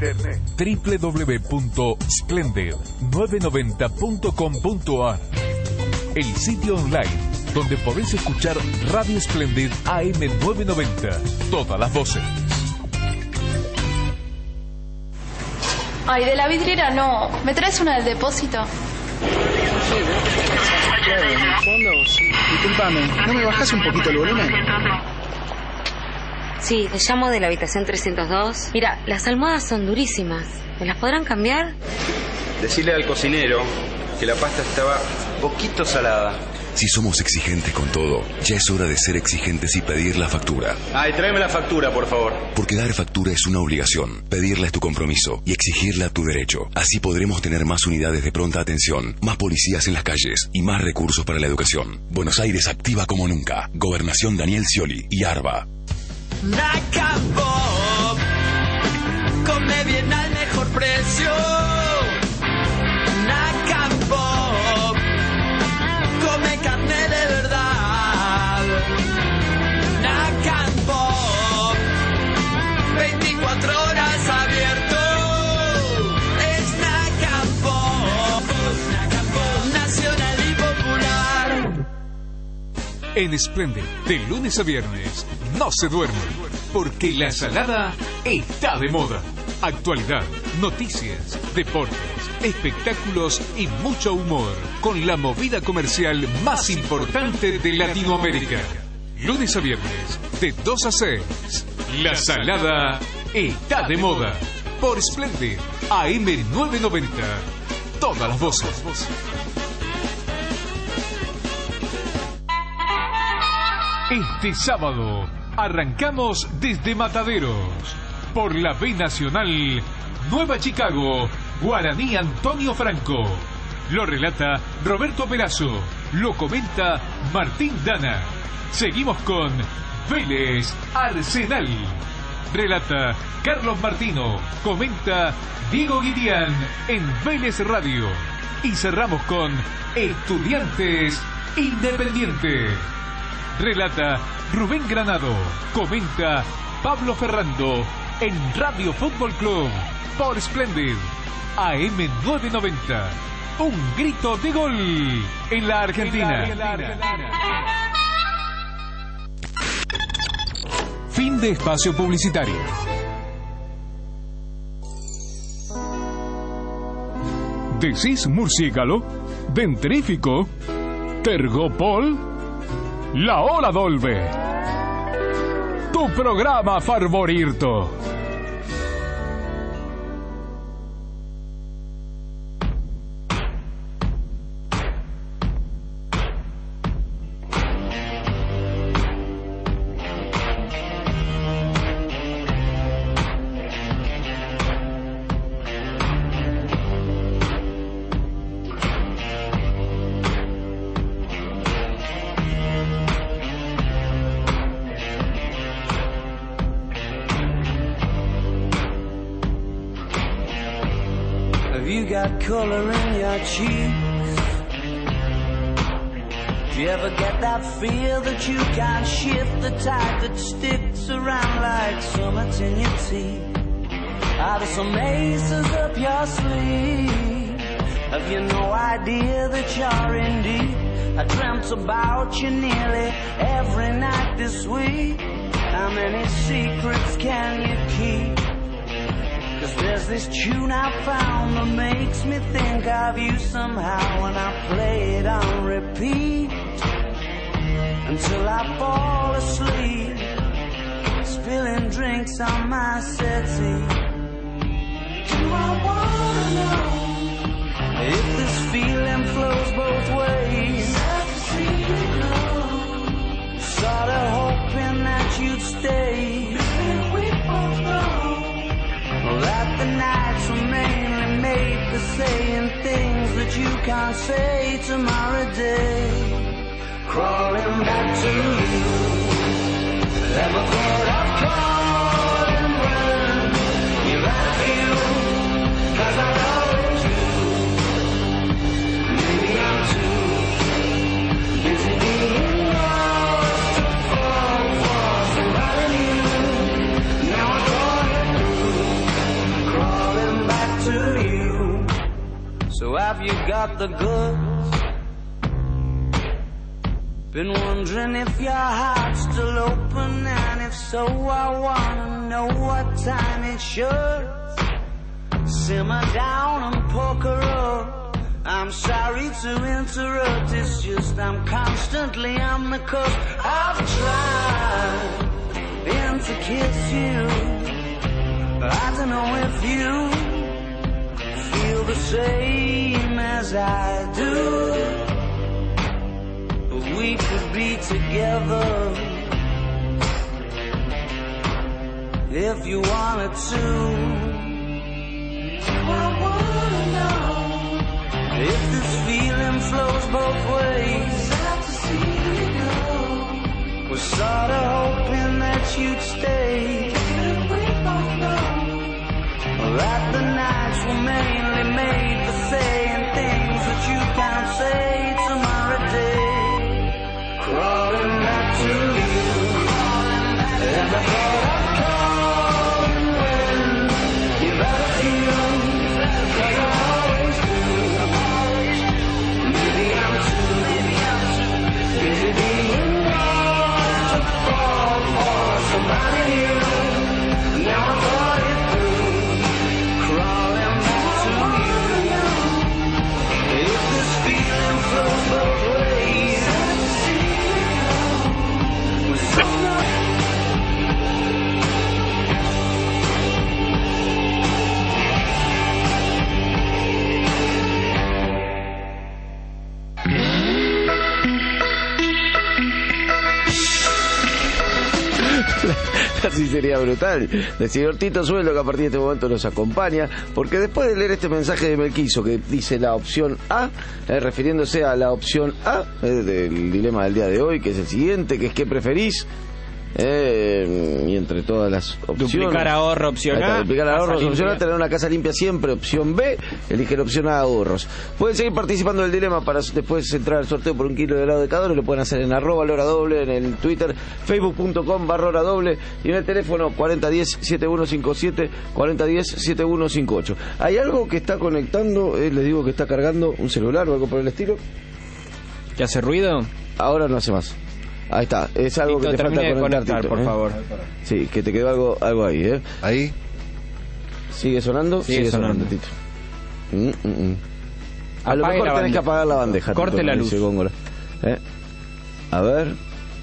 www.splendid990.com.ar. El sitio online donde podés escuchar Radio Splendid AM990. Todas las voces. Ay, de la vidriera no. ¿Me traes una del depósito? Claro, en el fondo, sí. Disculpame, ¿no me bajás un poquito el volumen? Sí, te llamo de la habitación 302. Mira, las almohadas son durísimas. ¿Me las podrán cambiar? Decirle al cocinero que la pasta estaba poquito salada. Si somos exigentes con todo, ya es hora de ser exigentes y pedir la factura. Ay, tráeme la factura, por favor. Porque dar factura es una obligación, pedirla es tu compromiso y exigirla tu derecho. Así podremos tener más unidades de pronta atención, más policías en las calles y más recursos para la educación. Buenos Aires activa como nunca. Gobernación Daniel Scioli y ARBA. Nacapop, come bien al mejor precio. Nacapop, come carne de verdad. Nacapop, 24 horas abierto. Es Nacapop, nacional y popular. En Splendid, de lunes a viernes, no se duerme, porque la salada está de moda. Actualidad, noticias, deportes, espectáculos y mucho humor, con la movida comercial más importante de Latinoamérica. Lunes a viernes, de 2 a 6, la salada está de moda. Por Splendid, AM990. Todas las voces. Este sábado, Arrancamos desde Mataderos. Por la B Nacional, Nueva Chicago, Guaraní Antonio Franco. Lo relata Roberto Perazo. Lo comenta Martín Dana. Seguimos con Vélez Arsenal. Relata Carlos Martino. Comenta Diego Guidián en Vélez Radio. Y cerramos con Estudiantes Independiente. Relata Rubén Granado. Comenta Pablo Ferrando en Radio Fútbol Club por Splendid AM 990. Un grito de gol en la Argentina. Fin de espacio publicitario. ¿Decís murciélago? ¿Dentrífico? ¿Tergopol? La Hora Dolbe. Tu programa favorito. Color in your cheeks. Do you ever get that feel that you can't shift, the type that sticks around like summits in your teeth? Are there some aces up your sleeve? Have you no idea that you're in deep? I dreamt about you nearly every night this week. How many secrets can you keep? 'Cause there's this tune I found that makes me think of you somehow, and I play it on repeat until I fall asleep, spilling drinks on my settee. Do I wanna know if this feeling flows both ways? Sad to see you go. Sorta hoping that you'd stay. We both know that the nights were mainly made for saying things that you can't say tomorrow day. Crawling back to you. Never thought I'd call and run. You're out of you, 'cause I always do. Maybe I'm too busy being lost to fall for somebody new. Now I'm crawling back to you. So have you got the goods? Been wondering if your heart's still open, and if so, I wanna know what time it should. Simmer down and poker up. I'm sorry to interrupt, it's just I'm constantly on the cusp. I've tried been to kiss you. I don't know if you feel the same as I do, but we could be together if you wanted to. I wanna know if this feeling flows both ways. Sad to see you go. Was sorta hoping that you'd stay. That the nights were mainly made for saying things that you can't say tomorrow day. Crawling back to you. And I thought I'd call and when you better feel, 'cause I always do. Maybe I'm too busy being lost to fall for somebody new. Now I thought it through. Crawling back to you. If this feeling flows both ways, Así sería brutal. Del señor Tito Sueldo, que a partir de este momento nos acompaña, porque después de leer este mensaje de Melquizo que dice la opción A, refiriéndose a la opción A del dilema del día de hoy, que es el siguiente, que es ¿qué preferís? Y entre todas las opciones, duplicar ahorro, opción A. Duplicar ahorros, opción A, limpia. tener una casa limpia siempre, opción B. Elige la opción A, ahorros. Pueden seguir participando del dilema para después entrar al sorteo por 1 kilo de helado de Cadoro. Lo pueden hacer en @hora-doble, en el Twitter, facebook.com/hora-doble, y en el teléfono 4010-7157, 4010-7158. Hay algo que está conectando, les digo que está cargando un celular o algo por el estilo. ¿Que hace ruido? Ahora no hace más. Ahí está, es algo Tito, que te falta conectar, conectar, Tito, por favor. Sí, que te quedó algo ahí, Ahí. ¿Sigue sonando? Sigue sonando. Tito. A lo Apague mejor la tenés que apagar la bandeja. Corte Tito, la me luz. dice Góngora. A ver.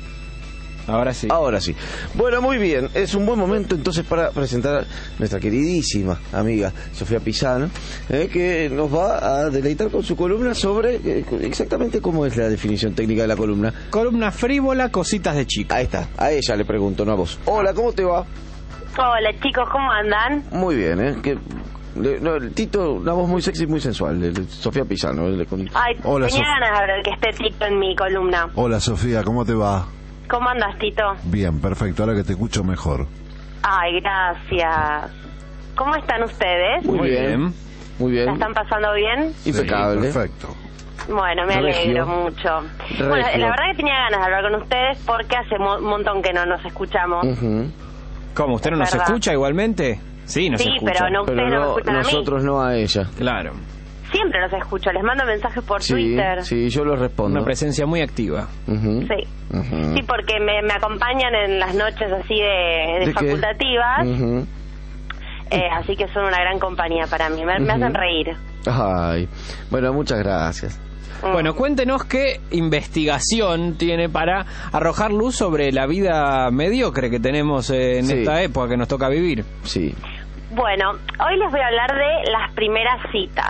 Ahora sí. Ahora sí. Bueno, muy bien. Es un buen momento entonces para presentar a nuestra queridísima amiga Sofía Pisano, que nos va a deleitar con su columna sobre exactamente cómo es la definición técnica de la columna. Columna frívola, cositas de chico. Ahí está. A ella le pregunto, no a vos. Hola, ¿cómo te va? Hola chicos, ¿cómo andan? Muy bien, el Tito, una voz muy sexy y muy sensual. Sofía Pisano. Ay, Hola, tenía ganas de ver que esté Tito en mi columna. Hola Sofía, ¿cómo te va? ¿Cómo andas, Tito? Bien, perfecto, ahora que te escucho mejor. Ay, gracias. ¿Cómo están ustedes? Muy bien. Muy bien. ¿La están pasando bien? Impecable. Sí, perfecto. Bueno, me alegro mucho. Regio. Bueno, la verdad que tenía ganas de hablar con ustedes porque hace un montón que no nos escuchamos. ¿Cómo? ¿Usted no nos ¿Verdad? escucha igualmente? Sí, nos Sí, escucha. pero no, ustedes no me escuchan a mí. Nosotros no a ella. Claro. Siempre los escucho, les mando mensajes por Sí, Twitter. sí, yo los respondo. Una presencia muy activa. Sí. Sí, porque me acompañan en las noches así de ¿De qué? facultativas. Así que son una gran compañía para mí. Me hacen reír. Ay, bueno, muchas gracias. Bueno, cuéntenos qué investigación tiene para arrojar luz sobre la vida mediocre que tenemos en Sí. esta época que nos toca vivir. Sí. Bueno, hoy les voy a hablar de las primeras citas.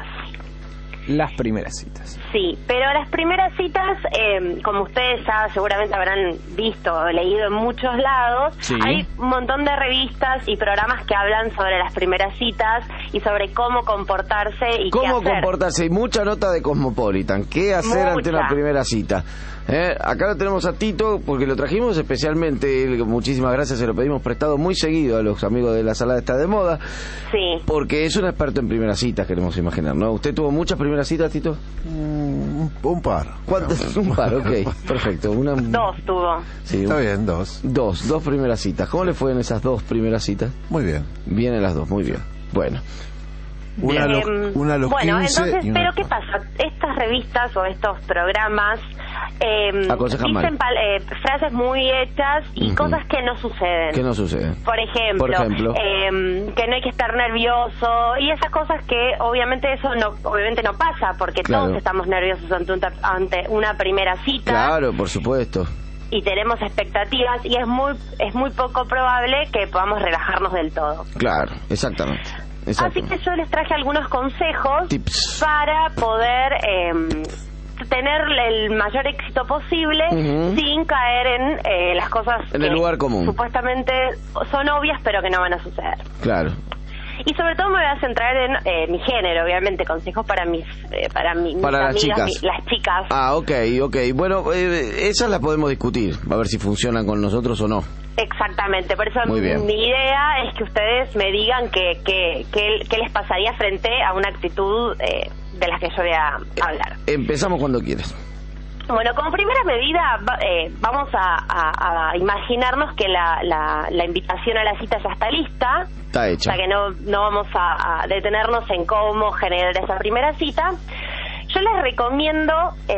Las primeras citas. Sí, pero las primeras citas, como ustedes ya seguramente habrán visto o leído en muchos lados, Sí. hay un montón de revistas y programas que hablan sobre las primeras citas y sobre cómo comportarse y qué ¿Cómo hacer. comportarse? Y mucha nota de Cosmopolitan. ¿Qué hacer ante una primera cita? Acá lo tenemos a Tito, porque lo trajimos especialmente, muchísimas gracias, se lo pedimos prestado muy seguido a los amigos de la sala de esta de moda. Sí. Porque es un experto en primeras citas, queremos imaginar, ¿no? ¿Usted tuvo muchas primeras citas, Tito? Un par. ¿Cuántas? Un par, ok, perfecto. Dos tuvo. Sí, Está bien, dos. Dos primeras citas. ¿Cómo le fue en esas dos primeras citas? Muy bien. Bien en las dos, muy bien. Bueno. Una a los bueno, 15 entonces, y una pero a ¿qué pasa? Estas revistas o estos programas Aconsejan mal. dicen frases muy hechas y cosas que no suceden. ¿Qué no sucede? Por ejemplo, que no hay que estar nervioso y esas cosas que obviamente no pasa porque Claro. todos estamos nerviosos ante una primera cita. Claro, por supuesto. Y tenemos expectativas y es muy poco probable que podamos relajarnos del todo. Claro, exactamente. Así que yo les traje algunos consejos Tips. para poder tener el mayor éxito posible sin caer en las cosas En el lugar común. supuestamente son obvias pero que no van a suceder. Claro. Y sobre todo me voy a centrar en mi género, obviamente, consejos para mis mis Para las amigas, chicas. las chicas. Ah, ok. Bueno, esas las podemos discutir, a ver si funcionan con nosotros o no. Exactamente, por eso Muy bien. mi idea es que ustedes me digan qué les pasaría frente a una actitud de las que yo voy a hablar. Empezamos cuando quieres. Bueno, como primera medida vamos a imaginarnos que la invitación a la cita ya está lista. Está hecha. O sea que no vamos a detenernos en cómo generar esa primera cita. Yo les recomiendo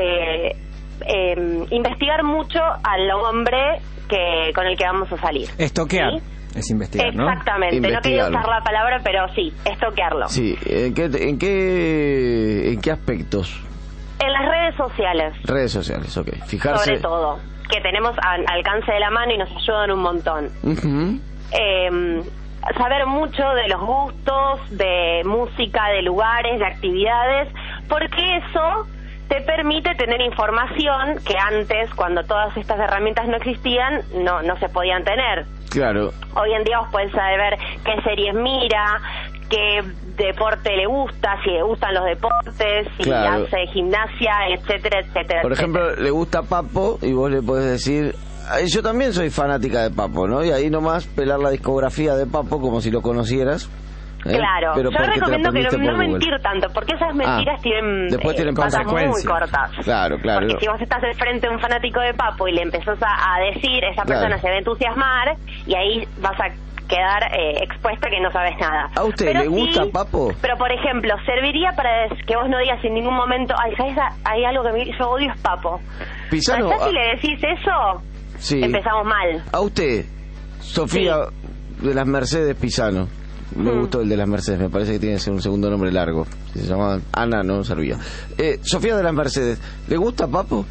investigar mucho al hombre con el que vamos a salir. Estoquear. ¿Sí? Es investigar, ¿no? Exactamente, no quería usar la palabra, pero sí, estoquearlo. Sí, ¿en qué aspectos? En las redes sociales, Redes sociales, ok. Fijarse. sobre todo, que tenemos al alcance de la mano y nos ayudan un montón. Ujú. Saber mucho de los gustos, de música, de lugares, de actividades, porque eso te permite tener información que antes, cuando todas estas herramientas no existían, no se podían tener. Claro. Hoy en día vos podés saber qué series mira, qué deporte le gusta, si le gustan los deportes, si Claro. hace gimnasia, etcétera, etcétera. Por ejemplo, etcétera. le gusta Papo y vos le podés decir, "Ay, yo también soy fanática de Papo", ¿no? Y ahí nomás pelar la discografía de Papo como si lo conocieras. Claro, Pero yo porque te la recomiendo que aprendiste no por Google. mentir tanto, porque esas mentiras tienen después tienen patas muy consecuencias. cortas. Claro, claro. Porque si vos estás de frente a un fanático de Papo y le empezás a decir, esa persona Claro. se va a entusiasmar y ahí vas a quedar expuesta que no sabes nada. ¿A usted Pero le gusta sí, Papo? Pero por ejemplo, serviría para que vos no digas en ningún momento, ay, ¿sabes? Hay algo que yo odio es Papo. Pisano, ¿Ya si le decís eso? Sí. Empezamos mal. A usted, Sofía de las Mercedes Pisano. Me gustó el de las Mercedes, me parece que tiene que ser un segundo nombre largo. Si se llamaba Ana, no servía. Sofía de las Mercedes, ¿le gusta Papo?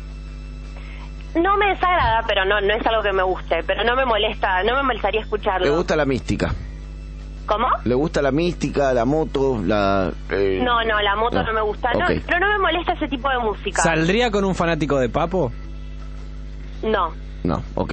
No me desagrada, pero no es algo que me guste, pero no me molestaría escucharlo. ¿Le gusta la mística? ¿Cómo? ¿Le gusta la mística, la moto, la...? No, la moto no me gusta, no, Ok. pero no me molesta ese tipo de música. ¿Saldría con un fanático de Papo? No, No, ok.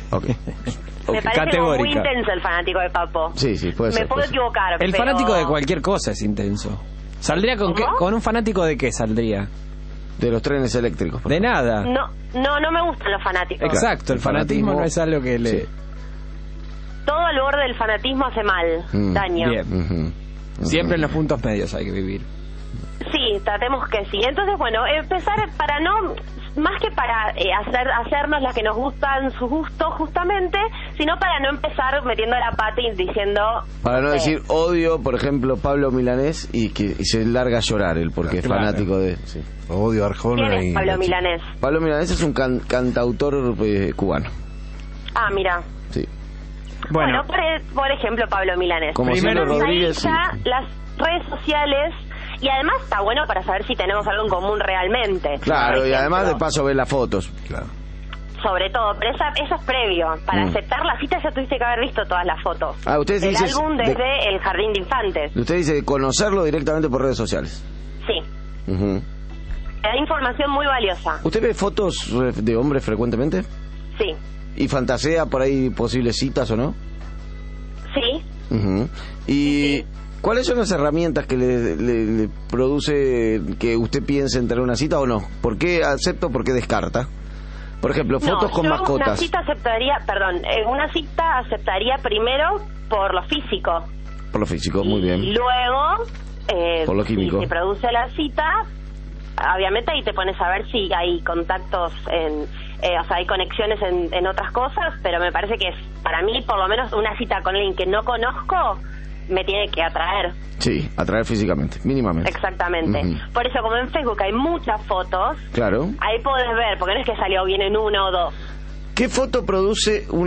me parece como muy Categórica. intenso el fanático de Papo. Sí, puede ser. Me puedo equivocar, El pero... fanático de cualquier cosa es intenso. ¿Saldría con qué? ¿Con un fanático de qué saldría? De los trenes eléctricos. De nada. No me gustan los fanáticos. Exacto, el fanatismo no es algo que le... Sí. Todo al borde del fanatismo hace mal, daño. Bien. Siempre en los puntos medios hay que vivir. Sí, tratemos que sí. Entonces, bueno, empezar para no... Más que para hacernos las que nos gustan sus gustos, justamente, sino para no empezar metiendo la pata y diciendo... Para no decir odio, por ejemplo, Pablo Milanés y se larga a llorar él porque es Claro. fanático de... Sí. Odio a Arjona. ¿Quién es Pablo Milanés? Pablo Milanés es un cantautor cubano. Ah, mira. Sí. Bueno, por ejemplo, Pablo Milanés. Como Primero, Silvio Rodríguez, ahí ya las redes sociales... Y además está bueno para saber si tenemos algo en común realmente. Claro, Por y además de ejemplo, paso ver las fotos. Claro. sobre todo, pero eso es previo. Para aceptar la cita ya tuviste que haber visto todas las fotos. Ah, usted El dice álbum desde el Jardín de Infantes. Usted dice conocerlo directamente por redes sociales. Sí. Ujú. Da información muy valiosa. ¿Usted ve fotos de hombres frecuentemente? Sí. ¿Y fantasea por ahí posibles citas o no? Sí. Ujú. ¿Y cuáles son las herramientas que le produce que usted piense en tener una cita o no? ¿Por qué acepta o por qué descarta? Por ejemplo, fotos con yo mascotas. Una cita aceptaría primero por lo físico. Por lo físico, muy Y bien. luego, Por lo químico. si se produce la cita, obviamente ahí te pones a ver si hay contactos o sea, hay conexiones en otras cosas, pero me parece que para mí, por lo menos, una cita con alguien que no conozco me tiene que atraer. Sí, atraer físicamente, mínimamente. Exactamente. Ujú. Por eso, como en Facebook hay muchas fotos, Claro. ahí podés ver, porque no es que salió bien en una o dos. ¿Qué foto produce un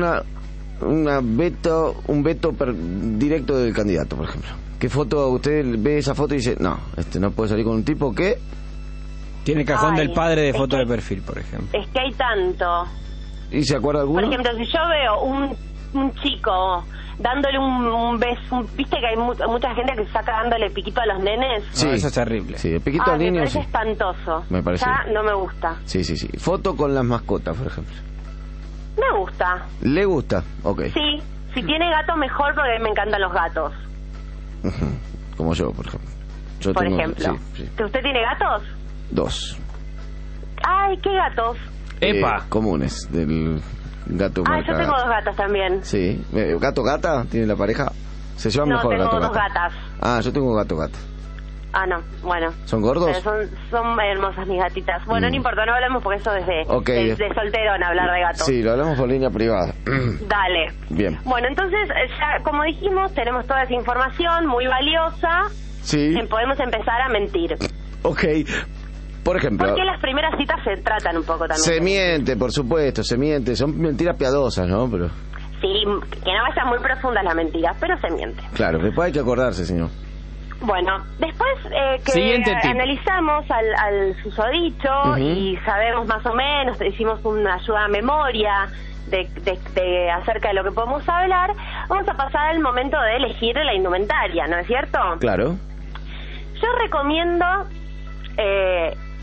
veto directo del candidato, por ejemplo? ¿Qué foto usted ve esa foto y dice, no, no puede salir con un tipo que... Tiene cajón Ay, del padre de es foto que- de perfil, por ejemplo. Es que hay tanto. ¿Y se acuerda Por alguno? ejemplo, si yo veo un chico dándole un beso, viste que hay mucha gente que saca dándole piquito a los nenes. Sí. Eso es terrible. Sí, el piquito al Me niño, parece sí. espantoso. Me parece Ya bien. no me gusta. Sí. Foto con las mascotas, por ejemplo. Me gusta. ¿Le gusta? Ok. Sí, si tiene gato mejor porque me encantan los gatos. Ujú. Como yo, por ejemplo. Yo Por tengo, ejemplo. sí. ¿Usted tiene gatos? 2. Ay, ¿qué gatos? Comunes, del gato Ah, marca yo tengo gato. dos gatas también. Sí. ¿Gato-gata? ¿Tiene la pareja? Se llevan No, mejor tengo dos gato-gata. gatas. Ah, yo tengo gato-gata. Ah, no, bueno. ¿Son gordos? Pero son hermosas mis gatitas. Bueno, no importa, no hablemos porque eso es Ok. de solterón hablar de gatos. Sí, lo hablamos por línea privada. Dale. Bien. Bueno, entonces, ya como dijimos, tenemos toda esa información muy valiosa. Sí. Podemos empezar a mentir. Ok. Por ejemplo... Porque las primeras citas se tratan un poco también. Se miente, por supuesto, se miente. Son mentiras piadosas, ¿no? Pero... Sí, que no vayan muy profundas las mentiras, pero se miente. Claro, después hay que acordarse, señor. Bueno, después que Siguiente tip. analizamos al susodicho Ujú. y sabemos más o menos, hicimos una ayuda a memoria de acerca de lo que podemos hablar, vamos a pasar al momento de elegir la indumentaria, ¿no es cierto? Claro. Yo recomiendo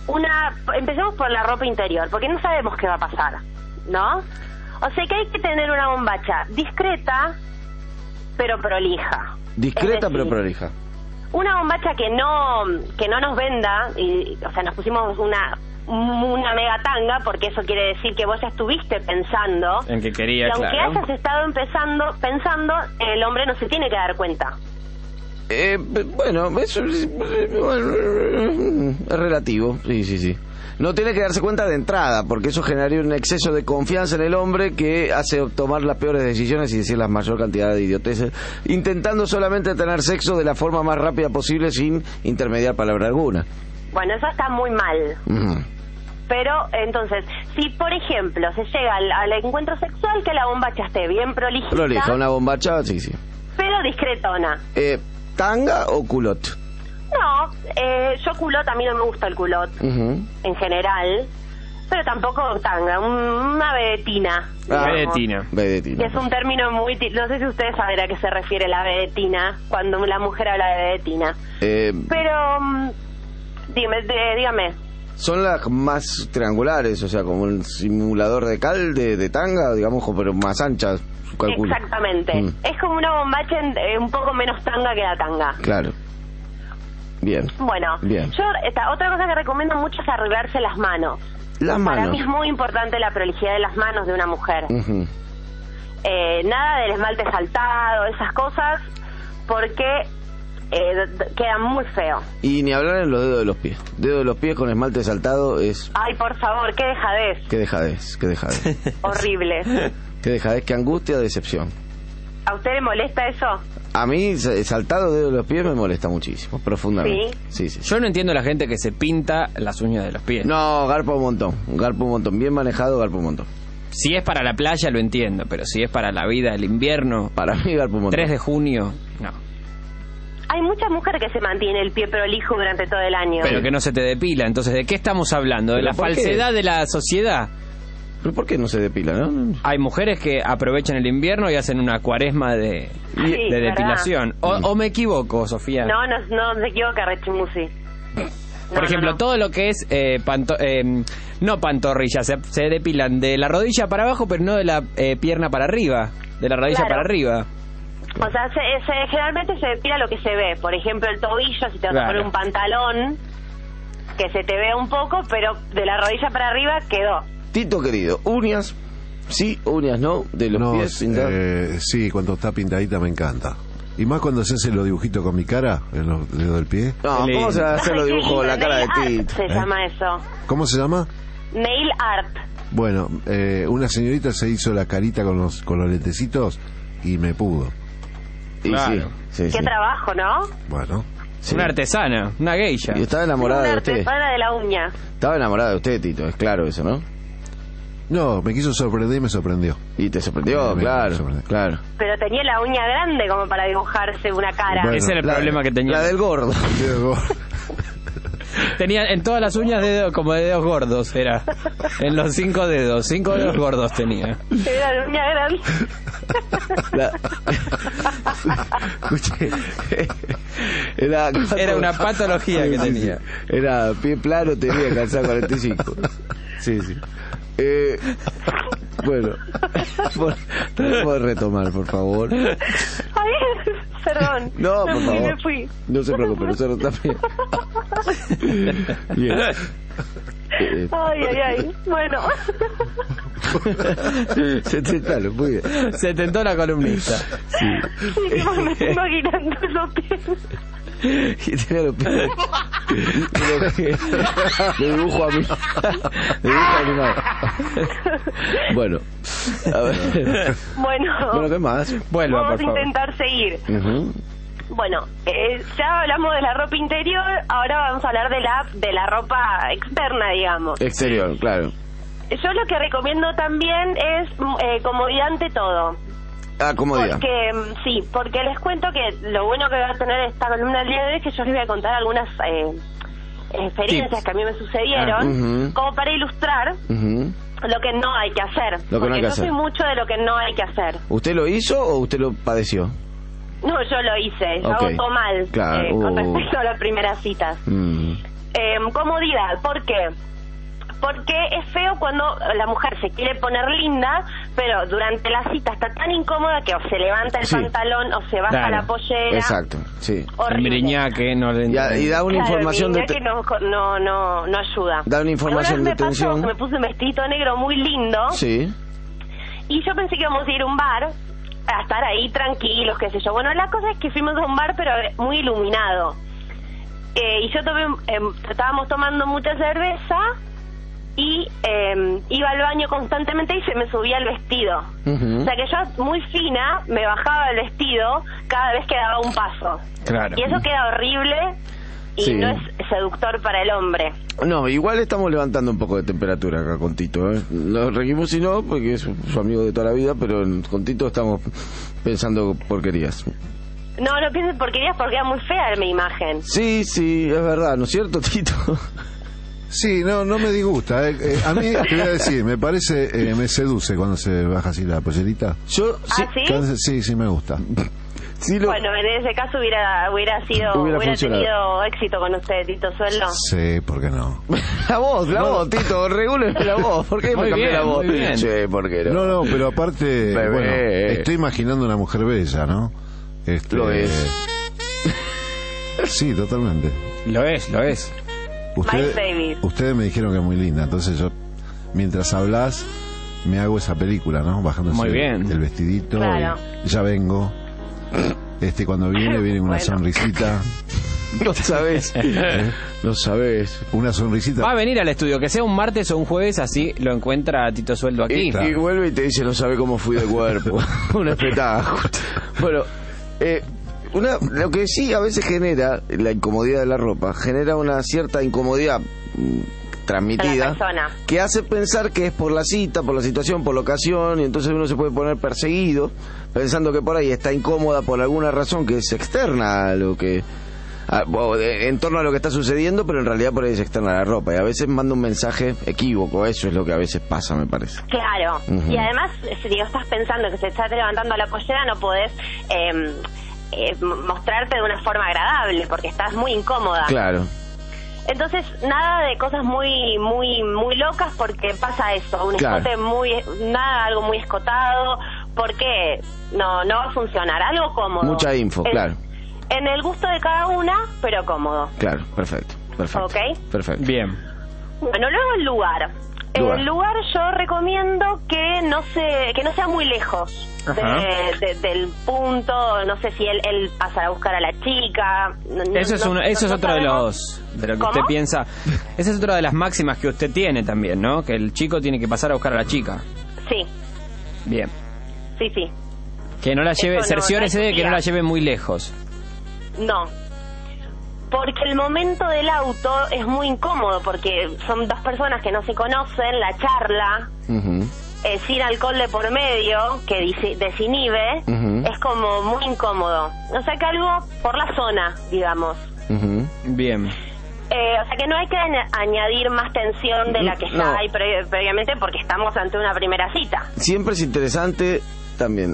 empecemos por la ropa interior, porque no sabemos qué va a pasar, ¿no? O sea que hay que tener una bombacha discreta, pero prolija. Discreta, pero prolija. Una bombacha que no nos venda, o sea, nos pusimos una mega tanga, porque eso quiere decir que vos ya estuviste pensando en que quería, y aunque claro. hayas estado pensando, el hombre no se tiene que dar cuenta. Bueno, eso es relativo, sí. No tiene que darse cuenta de entrada, porque eso generaría un exceso de confianza en el hombre que hace tomar las peores decisiones y decir la mayor cantidad de idioteces, intentando solamente tener sexo de la forma más rápida posible sin intermediar palabra alguna. Bueno, eso está muy mal. Pero, entonces, si por ejemplo se llega al encuentro sexual, que la bombacha esté bien prolijita. Prolija, una bombacha, sí. Pero discretona. ¿Tanga o culot? No, yo culot, a mí no me gusta el culot, en general, pero tampoco tanga, una vedetina. Vedetina. Es un término muy... No sé si ustedes saben a qué se refiere la vedetina, cuando la mujer habla de vedetina. Pero, dígame. Son las más triangulares, o sea, como un simulador de de tanga, digamos, pero más anchas, calculo. Exactamente. Es como una bombacha un poco menos tanga que la tanga. Claro. Bien. Bueno, bien. Yo otra cosa que recomiendo mucho es arreglarse las manos. Para mí es muy importante la prolijidad de las manos de una mujer. Nada del esmalte saltado, esas cosas, porque queda muy feo. Y ni hablar en los dedos de los pies. Dedos de los pies con esmalte saltado es... Ay, por favor, qué dejadez. Qué dejadez. Horrible. Qué dejadez, qué angustia, decepción. ¿A usted le molesta eso? A mí, saltado dedo de los pies me molesta muchísimo, profundamente. Sí. Yo no entiendo a la gente que se pinta las uñas de los pies. No, garpa un montón. Bien manejado, garpa un montón. Si es para la playa lo entiendo, pero si es para la vida del invierno... Para mí garpa un montón. 3 de junio, no. Hay muchas mujeres que se mantienen el pie prolijo durante todo el año. Pero que no se te depila, entonces ¿de qué estamos hablando? ¿De la falsedad de la sociedad? ¿Pero por qué no se depila, no? Hay mujeres que aprovechan el invierno y hacen una cuaresma de depilación. ¿O me equivoco, Sofía? No se equivoca, Rechimusi. Por ejemplo, todo lo que es no pantorrillas, se depilan de la rodilla para abajo, pero no de la pierna para arriba, de la rodilla para arriba. O sea, generalmente se depila lo que se ve. Por ejemplo, el tobillo, si te vas a poner un pantalón, que se te vea un poco, pero de la rodilla para arriba quedó. Tito querido, uñas, sí, uñas no, de los pies pintados. Sí, cuando está pintadita me encanta. Y más cuando se hace los dibujitos con mi cara, en los dedos del pie. No, ¿cómo se va a hacer los dibujos con la cara de Tito? Se llama eso. ¿Cómo se llama? Nail art. Bueno, una señorita se hizo la carita con los lentecitos y me pudo. Claro. Sí. Qué trabajo, ¿no? Bueno. Sí. Una artesana, una geisha. Y estaba enamorada de usted. Una artesana de la uña. Estaba enamorada de usted, Tito, es claro eso, ¿no? No, me quiso sorprender y me sorprendió. Y te sorprendió, claro. Pero tenía la uña grande como para dibujarse una cara. Bueno, ese era el problema que tenía. La del gordo. Tenía en todas las uñas como de dedos gordos, era. En los 5 dedos, 5 dedos gordos tenía. Era la uña grande. Escuche, era una patología que tenía. Era pie plano, tenía calzado 45. Sí. Bueno, ¿puedo retomar, por favor? Ay, perdón. No, por favor. Me fui. No se preocupe, nosotros también. Bien. Ay. Bueno. Se tentó, muy bien. Se tentó la columnista. Sí, me estoy imaginando los pies. Y tenía los pies de dibujo animado. Bueno, a ver. Bueno, ¿qué más? Vamos a intentar seguir. Bueno, ya hablamos de la ropa interior, ahora vamos a hablar de la ropa externa, digamos. Exterior, claro. Yo lo que recomiendo también es comodidad ante todo. Comodidad. Porque les cuento que lo bueno que va a tener esta columna el día de hoy es que yo les voy a contar algunas experiencias que a mí me sucedieron, como para ilustrar lo que no hay que hacer. Porque yo soy mucho de lo que no hay que hacer. ¿Usted lo hizo o usted lo padeció? No, yo lo hice. Yo hago todo mal con respecto a las primeras citas. comodidad. ¿Por qué? Porque es feo cuando la mujer se quiere poner linda, pero durante la cita está tan incómoda que o se levanta el pantalón o se baja la pollera. Exacto, sí. Horrible. El miriñaque no le y da una información de no ayuda. Da una información de tensión. Me puse un vestidito negro muy lindo. Sí. Y yo pensé que íbamos a ir a un bar, a estar ahí tranquilos, qué sé yo. Bueno, la cosa es que fuimos a un bar, pero muy iluminado. Y yo estábamos tomando mucha cerveza y iba al baño constantemente y se me subía el vestido. O sea que yo, muy fina, me bajaba el vestido cada vez que daba un paso. Claro. Y eso queda horrible y no es seductor para el hombre. No, igual estamos levantando un poco de temperatura acá con Tito, ¿eh? Lo reguimos y no, porque es su amigo de toda la vida, pero con Tito estamos pensando porquerías. No pienses porquerías porque era muy fea mi imagen. Sí, es verdad, ¿no es cierto, Tito? Sí, no me disgusta. A mí, te voy a decir, me parece, me seduce cuando se baja así la pollerita. Yo, ¿sí? Sí, me gusta. Bueno, en ese caso hubiera tenido éxito con usted, Tito Sueldo. Sí, ¿por qué no? La voz, Tito, regúleme la voz. ¿Por qué me cambié la voz? Sí, ¿por qué no? No, pero aparte, bueno, estoy imaginando una mujer bella, ¿no? Lo es. Sí, totalmente. Lo es. Ustedes me dijeron que es muy linda, entonces yo, mientras hablas, me hago esa película, ¿no? Bajándose muy bien. el vestidito, claro. Y ya vengo. Cuando viene una sonrisita. No sabes. No sabes. Una sonrisita. Va a venir al estudio, que sea un martes o un jueves, así lo encuentra Tito Sueldo aquí. Y vuelve y te dice, no sabe cómo fui de cuerpo. Un espectáculo. Bueno, lo que sí a veces genera la incomodidad de la ropa, genera una cierta incomodidad transmitida que hace pensar que es por la cita, por la situación, por la ocasión, y entonces uno se puede poner perseguido pensando que por ahí está incómoda por alguna razón que es externa a lo que en torno a lo que está sucediendo, pero en realidad por ahí es externa a la ropa, y a veces manda un mensaje equívoco. Eso es lo que a veces pasa, me parece. Claro. Y además, si estás pensando que se está levantando la pollera, no podés mostrarte de una forma agradable porque estás muy incómoda. Claro. Entonces, nada de cosas muy locas, porque pasa eso, un escote algo muy escotado, porque no va a funcionar, algo cómodo. Mucha info, claro. En el gusto de cada una, pero cómodo. Claro, perfecto. ¿Ok? Perfecto. Bien. Bueno, luego el lugar. El lugar yo recomiendo que no sea muy lejos del punto. No sé si él pasa a buscar a la chica. Eso es otro de lo que usted piensa. Esa es otra de las máximas que usted tiene también, ¿no? Que el chico tiene que pasar a buscar a la chica. Sí. Bien. Sí. Que no la lleve, cerciórese de que no la lleve muy lejos. No. Porque el momento del auto es muy incómodo, porque son dos personas que no se conocen, la charla, sin alcohol de por medio, que desinhibe, es como muy incómodo. O sea que algo por la zona, digamos. Bien. O sea que no hay que añadir más tensión de la que ya hay previamente, porque estamos ante una primera cita. Siempre es interesante también,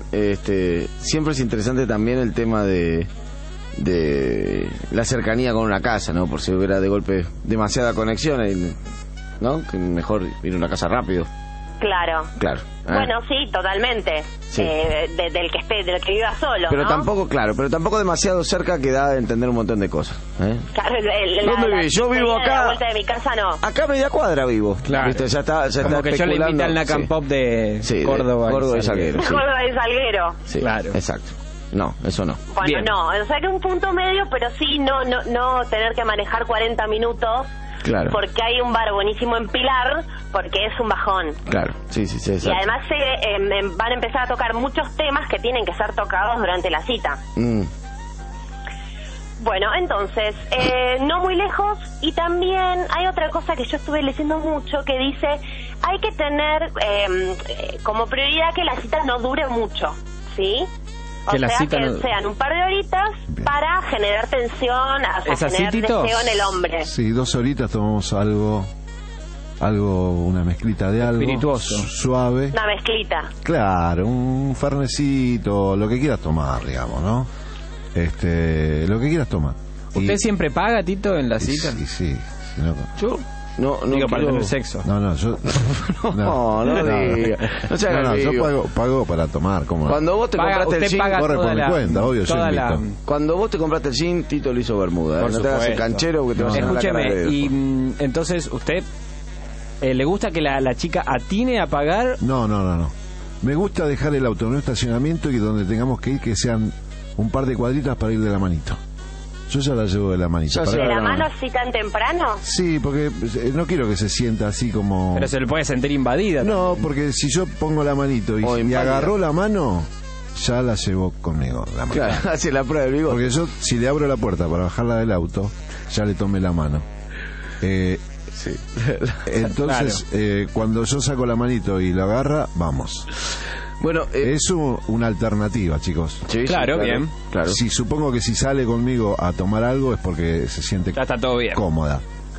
el tema de la cercanía con una casa, ¿no? Por si hubiera de golpe demasiada conexión, ¿no? Que mejor ir a una casa rápido. Claro. Bueno, sí, totalmente. Sí. Del que viva solo, pero ¿no? tampoco demasiado cerca, que da a entender un montón de cosas. Claro, ¿dónde vivís? Yo vivo acá. A la vuelta de mi casa no. Acá a media cuadra vivo. Claro. ¿Viste? Ya está como que yo le invité al Nacan Pop de Córdoba y Salguero. Córdoba y Salguero. Sí, claro. Exacto. No, eso no. Bueno, bien. No, o sea que un punto medio, pero sí no tener que manejar 40 minutos. Claro. Porque hay un bar buenísimo en Pilar, porque es un bajón. Claro, sí, exacto. Y además van a empezar a tocar muchos temas que tienen que ser tocados durante la cita. Bueno, entonces, no muy lejos. Y también hay otra cosa que yo estuve leyendo mucho, que dice, hay que tener como prioridad que la cita no dure mucho, ¿sí? Que la cita sean un par de horitas para generar tensión, generar deseo en el hombre. Sí, 2 horitas tomamos algo, una mezclita de algo espirituoso, suave. Una mezclita. Claro, un fernecito, lo que quieras tomar, digamos, ¿no? Lo que quieras tomar. ¿Usted siempre paga, Tito, en la cita? Sí. sino... ¿Yo? No digo, para quiero- tener sexo. No, yo... No diga. No se haga el yo vivo. pago para tomar, ¿cómo? Cuando vos te compraste el usted jean, paga corre toda por mi la- cuenta, obvio, yo toda la- invito. Cuando vos te compraste el jean, Tito le hizo bermuda. Por No te hagas el supuesto. canchero porque te vas a ganar la cara Escúcheme, de... y entonces usted le gusta que la chica atine a pagar. No. Me gusta dejar el auto en un estacionamiento y donde tengamos que ir que sean un par de cuadritas para ir de la manito. Yo ya la llevo de la manito. Ya se ¿De va la la mano así tan temprano? Sí, porque no quiero que se sienta así como... Pero se le puede sentir invadida. No, porque si yo pongo la manito O y inválida. agarró la mano, ya la llevo conmigo. La mano. Claro, hace la prueba del bigote. Porque yo, si le abro la puerta para bajarla del auto, ya le tomé la mano. Sí. Entonces, cuando yo saco la manito y la agarra, vamos. Bueno, es una alternativa, chicos. Sí, Claro, bien. Claro. Si supongo que si sale conmigo a tomar algo es porque se siente Ya está todo bien. cómoda.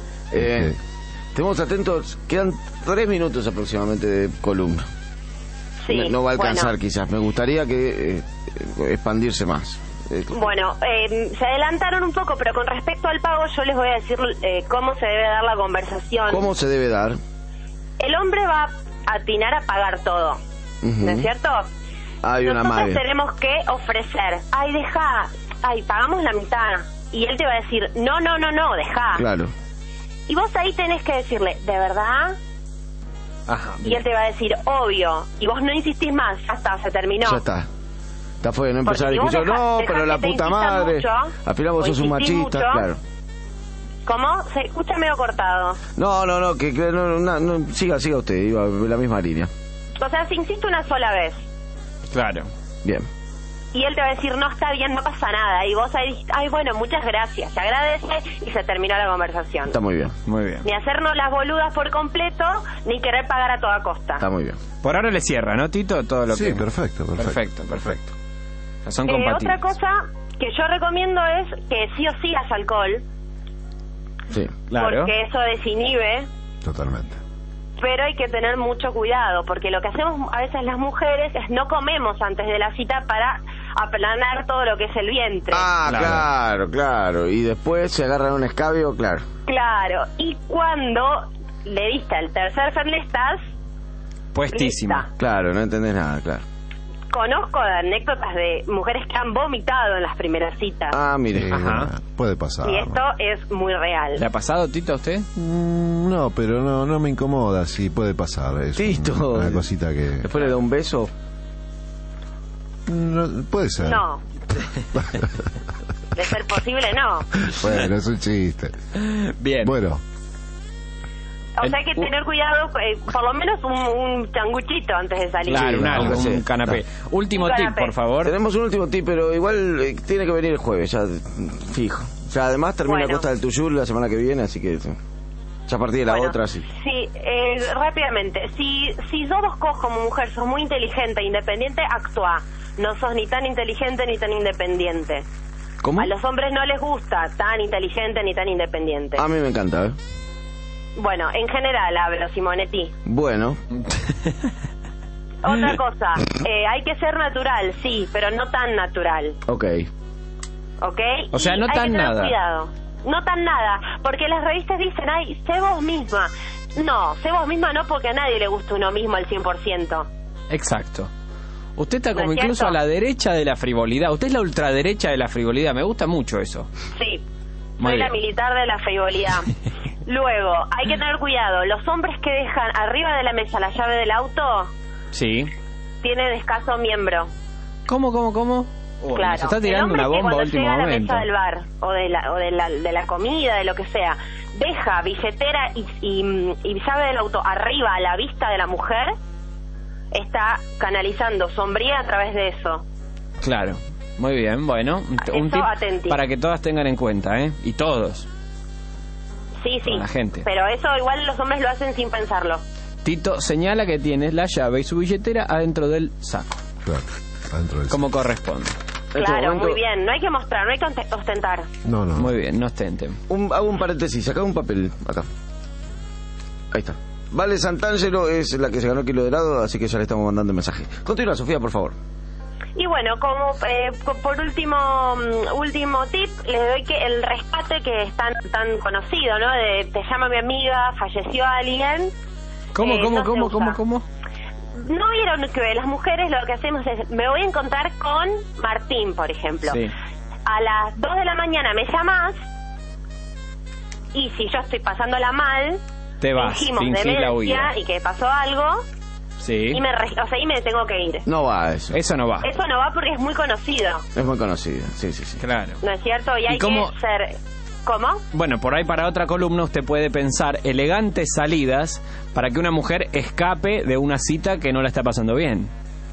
Estemos atentos, quedan 3 minutos aproximadamente de columna. Sí, No va a alcanzar bueno. quizás, me gustaría que expandirse más. Bueno, se adelantaron un poco, pero con respecto al pago yo les voy a decir cómo se debe dar la conversación. ¿Cómo se debe dar? El hombre va a atinar a pagar todo, ¿no es cierto? Hay una Nosotros madre. tenemos que ofrecer, pagamos la mitad. Y él te va a decir, no, deja. Claro. Y vos ahí tenés que decirle, ¿de verdad? Ajá. Y él te va a decir, obvio. Y vos no insistís más, ya está, se terminó. Ya está. Está fuera, no empezar a Porque si vos discutir. No, dejás pero que la te puta insistan madre. mucho, Al final vos o sos un insistís machista, mucho, claro. ¿Cómo? Se escucha medio cortado. No, que no, siga usted, iba en la misma línea. O sea, si insiste una sola vez Claro. Bien. y él te va a decir, no está bien, no pasa nada. Y vos ahí dijiste, bueno, muchas gracias, se agradece y se terminó la conversación. Está muy bien. Muy bien. Ni hacernos las boludas por completo, ni querer pagar a toda costa. Está muy bien. Por ahora le cierra, ¿no, Tito? Todo lo Sí, que... perfecto. Perfecto. Ya son compatibles. Otra cosa que yo recomiendo es que sí o sí haya alcohol, Sí. Claro. porque eso desinhibe. Totalmente. Pero hay que tener mucho cuidado, porque lo que hacemos a veces las mujeres es no comemos antes de la cita para aplanar todo lo que es el vientre. Claro. Y después se agarran un escabio, claro. Claro, y cuando le diste el tercer Fernet estás, Puestísima. Claro, no entendés nada, claro. conozco de anécdotas de mujeres que han vomitado en las primeras citas. Ah, mire. Ajá. Puede pasar. Y esto es muy real. ¿Le ha pasado, Tito, a usted? No, pero no me incomoda, sí, puede pasar. Es Tito. una cosita que... Después le da un beso. No, puede ser. No. De ser posible, no. Bueno, es un chiste. Bien. Bueno, O sea, hay que tener cuidado, por lo menos un changuchito antes de salir. Claro, Sí, un canapé. Último Un tip, canapé. por favor. Tenemos un último tip, pero igual tiene que venir el jueves, ya fijo. O sea, además termina Bueno. Costa del Tuyul la semana que viene, así que ya a partir de la Bueno, otra, sí. Sí, rápidamente. Si vos como mujer sos muy inteligente e independiente, actúa. No sos ni tan inteligente ni tan independiente. ¿Cómo? A los hombres no les gusta tan inteligente ni tan independiente. A mí me encanta, ¿eh? Bueno, en general hablo, Simonetti. Bueno. Otra cosa, hay que ser natural, sí, pero no tan natural, Ok. ¿ok? O sea, Y no hay tan que tener nada. cuidado. No tan nada, porque las revistas dicen, ay, sé vos misma. No, sé vos misma no, porque a nadie le gusta uno mismo al 100%. Exacto. Usted está ¿No como es incluso cierto? a la derecha de la frivolidad. Usted es la ultraderecha de la frivolidad. Me gusta mucho eso. Sí, Muy soy la bien. militar de la frivolidad. Luego, hay que tener cuidado. Los hombres que dejan arriba de la mesa la llave del auto Sí. tienen escaso miembro. ¿Cómo? Claro. Nos está El tirando hombre una que bomba a cuando último llega a la momento. mesa del bar o de la comida, de lo que sea, deja billetera y llave del auto arriba a la vista de la mujer, está canalizando sombría a través de eso. Claro. Muy bien, bueno. Un Eso, tip atenti. para que todas tengan en cuenta, ¿eh? Y todos. Sí, Para la gente. pero eso igual los hombres lo hacen sin pensarlo. Tito señala que tienes la llave y su billetera adentro del saco. claro, adentro del... Como corresponde. En este Claro, momento- muy bien. No hay que mostrar, no hay que ostentar. No. Muy bien, no ostenten. Hago un paréntesis, saca un papel acá. Ahí está. Vale Santangelo es la que se ganó el kilo de helado, así que ya le estamos mandando el mensaje. Continúa, Sofía, por favor. Y bueno, como por último tip, les doy que el rescate que es tan conocido, ¿no? De te llama mi amiga, falleció alguien. ¿Cómo? ¿No vieron que las mujeres lo que hacemos es, me voy a encontrar con Martín, por ejemplo? Sí. A las 2 de la mañana me llamás y si yo estoy pasándola mal, te vas, fingimos fingís la huida. demencia y que pasó algo. Sí. Y me tengo que ir. No va eso. Eso no va. Eso no va porque es muy conocido. Es muy conocido, sí. Claro. ¿No es cierto? Y hay cómo? que ser... ¿Cómo? Bueno, por ahí para otra columna usted puede pensar elegantes salidas para que una mujer escape de una cita que no la está pasando bien.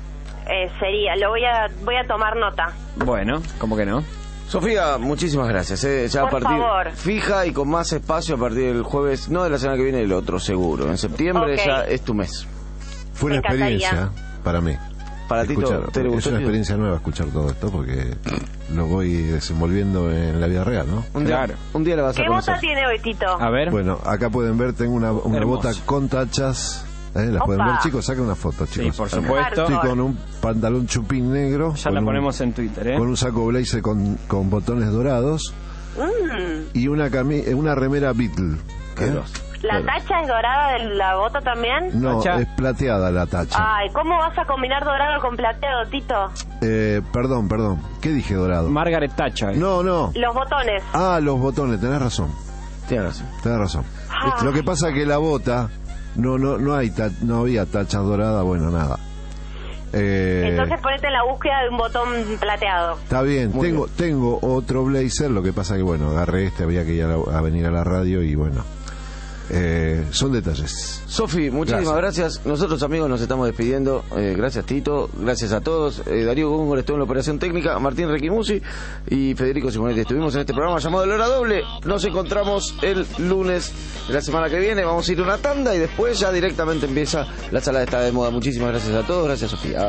Voy a tomar nota. Bueno, ¿cómo que no? Sofía, muchísimas gracias. Ya Por a partir favor. fija y con más espacio a partir del jueves, no de la semana que viene, el otro seguro. En septiembre Ok. ya es tu mes. Fue una Me encantaría. experiencia para mí. Para ti, Escuchar, ¿te es gustó, una Tito? experiencia nueva escuchar todo esto porque lo voy desenvolviendo en la vida real, ¿no? Un día le vas a ¿Qué conocer. bota tiene hoy, Tito? A ver. Bueno, acá pueden ver, tengo una Hermoso. bota con tachas. Las Opa. pueden ver, chicos, saquen una foto, Sí, chicos. por supuesto. Estoy con un pantalón chupín negro. Ya con la un- ponemos en Twitter, ¿eh? Con un saco blazer con botones dorados y una remera Beatle. ¿La tacha es dorada de la bota también? No, Tacha. es plateada la tacha. Ay, ¿cómo vas a combinar dorado con plateado, Tito? Perdón. ¿Qué dije dorado? Margaret Thatcher. No. Los botones. Los botones, tenés razón. Tenés razón. Ah. Lo que pasa es que la bota no había tachas doradas, bueno, nada. Entonces ponete en la búsqueda de un botón plateado. Está bien, tengo otro blazer, lo que pasa que bueno, agarré había que ir a venir a la radio y bueno, son detalles. Sofi, muchísimas gracias. Nosotros, amigos, nos estamos despidiendo. Gracias, Tito. Gracias a todos. Darío Góngora estuvo en la operación técnica. Martín Requimusi y Federico Simonetti. Estuvimos en este programa llamado La Hora Doble. Nos encontramos el lunes de la semana que viene. Vamos a ir a una tanda y después ya directamente empieza la sala de Está de Moda. Muchísimas gracias a todos. Gracias, Sofía.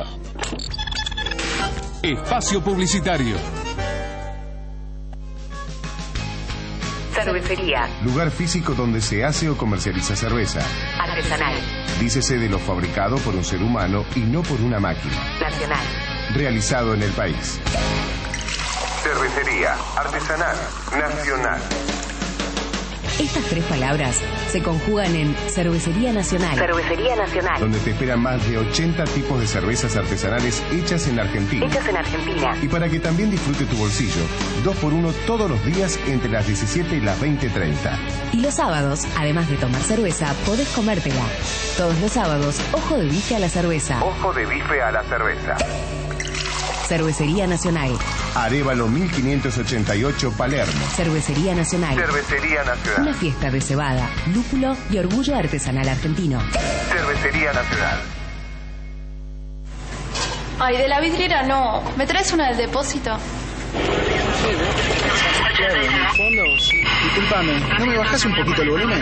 Espacio publicitario. Cervecería. Lugar físico donde se hace o comercializa cerveza. Artesanal. Dícese de lo fabricado por un ser humano y no por una máquina. Nacional. Realizado en el país. Cervecería artesanal nacional. Estas tres palabras se conjugan en Cervecería Nacional. Cervecería Nacional. Donde te esperan más de 80 tipos de cervezas artesanales hechas en Argentina. Hechas en Argentina. Y para que también disfrute tu bolsillo, 2x1 todos los días entre las 17 y las 20:30. Y los sábados, además de tomar cerveza, podés comértela. Todos los sábados, ojo de bife a la cerveza. Ojo de bife a la cerveza. Cervecería Nacional. Arévalo 1588 Palermo. Cervecería Nacional. Cervecería Nacional. Una fiesta de cebada, lúpulo y orgullo artesanal argentino. Cervecería Nacional. Ay, de la vidriera no. ¿Me traes una del depósito? Claro, en el fondo, sí. Disculpame, ¿no me bajás un poquito el volumen?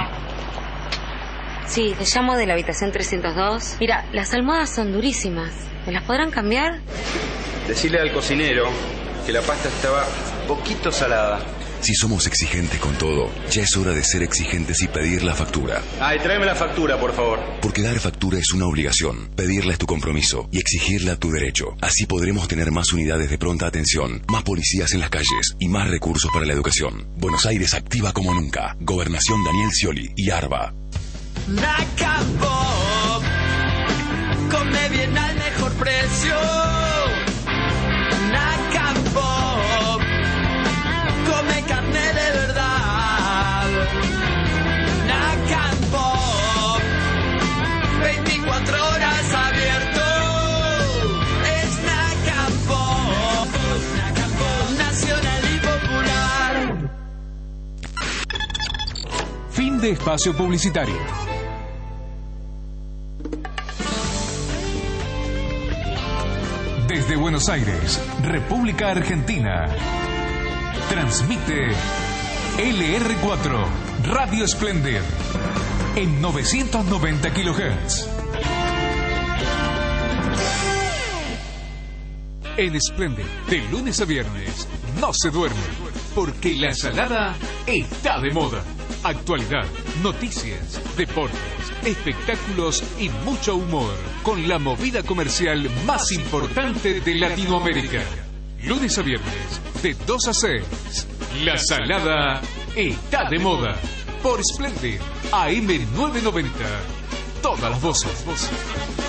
Sí, te llamo de la habitación 302. Mira, las almohadas son durísimas. ¿Me las podrán cambiar? Decirle al cocinero que la pasta estaba poquito salada. Si somos exigentes con todo, ya es hora de ser exigentes y pedir la factura. Ay, tráeme la factura, por favor. Porque dar factura es una obligación, pedirla es tu compromiso y exigirla tu derecho. Así podremos tener más unidades de pronta atención, más policías en las calles y más recursos para la educación. Buenos Aires activa como nunca. Gobernación Daniel Scioli y ARBA. Nacapop, come bien al mejor precio. Nacapop, come carne de verdad. Nacapop, 24 horas abierto. Es Nacapop, nacional y popular. Fin de espacio publicitario. Desde Buenos Aires, República Argentina, transmite LR4 Radio Splendid en 990 kHz. En Splendid, de lunes a viernes, no se duerme, porque la ensalada está de moda. Actualidad, noticias, deportes, espectáculos y mucho humor, con la movida comercial más importante de Latinoamérica. Lunes a viernes, de 2 a 6. La Salada está de moda. Por Splendid, AM 990. Todas las voces.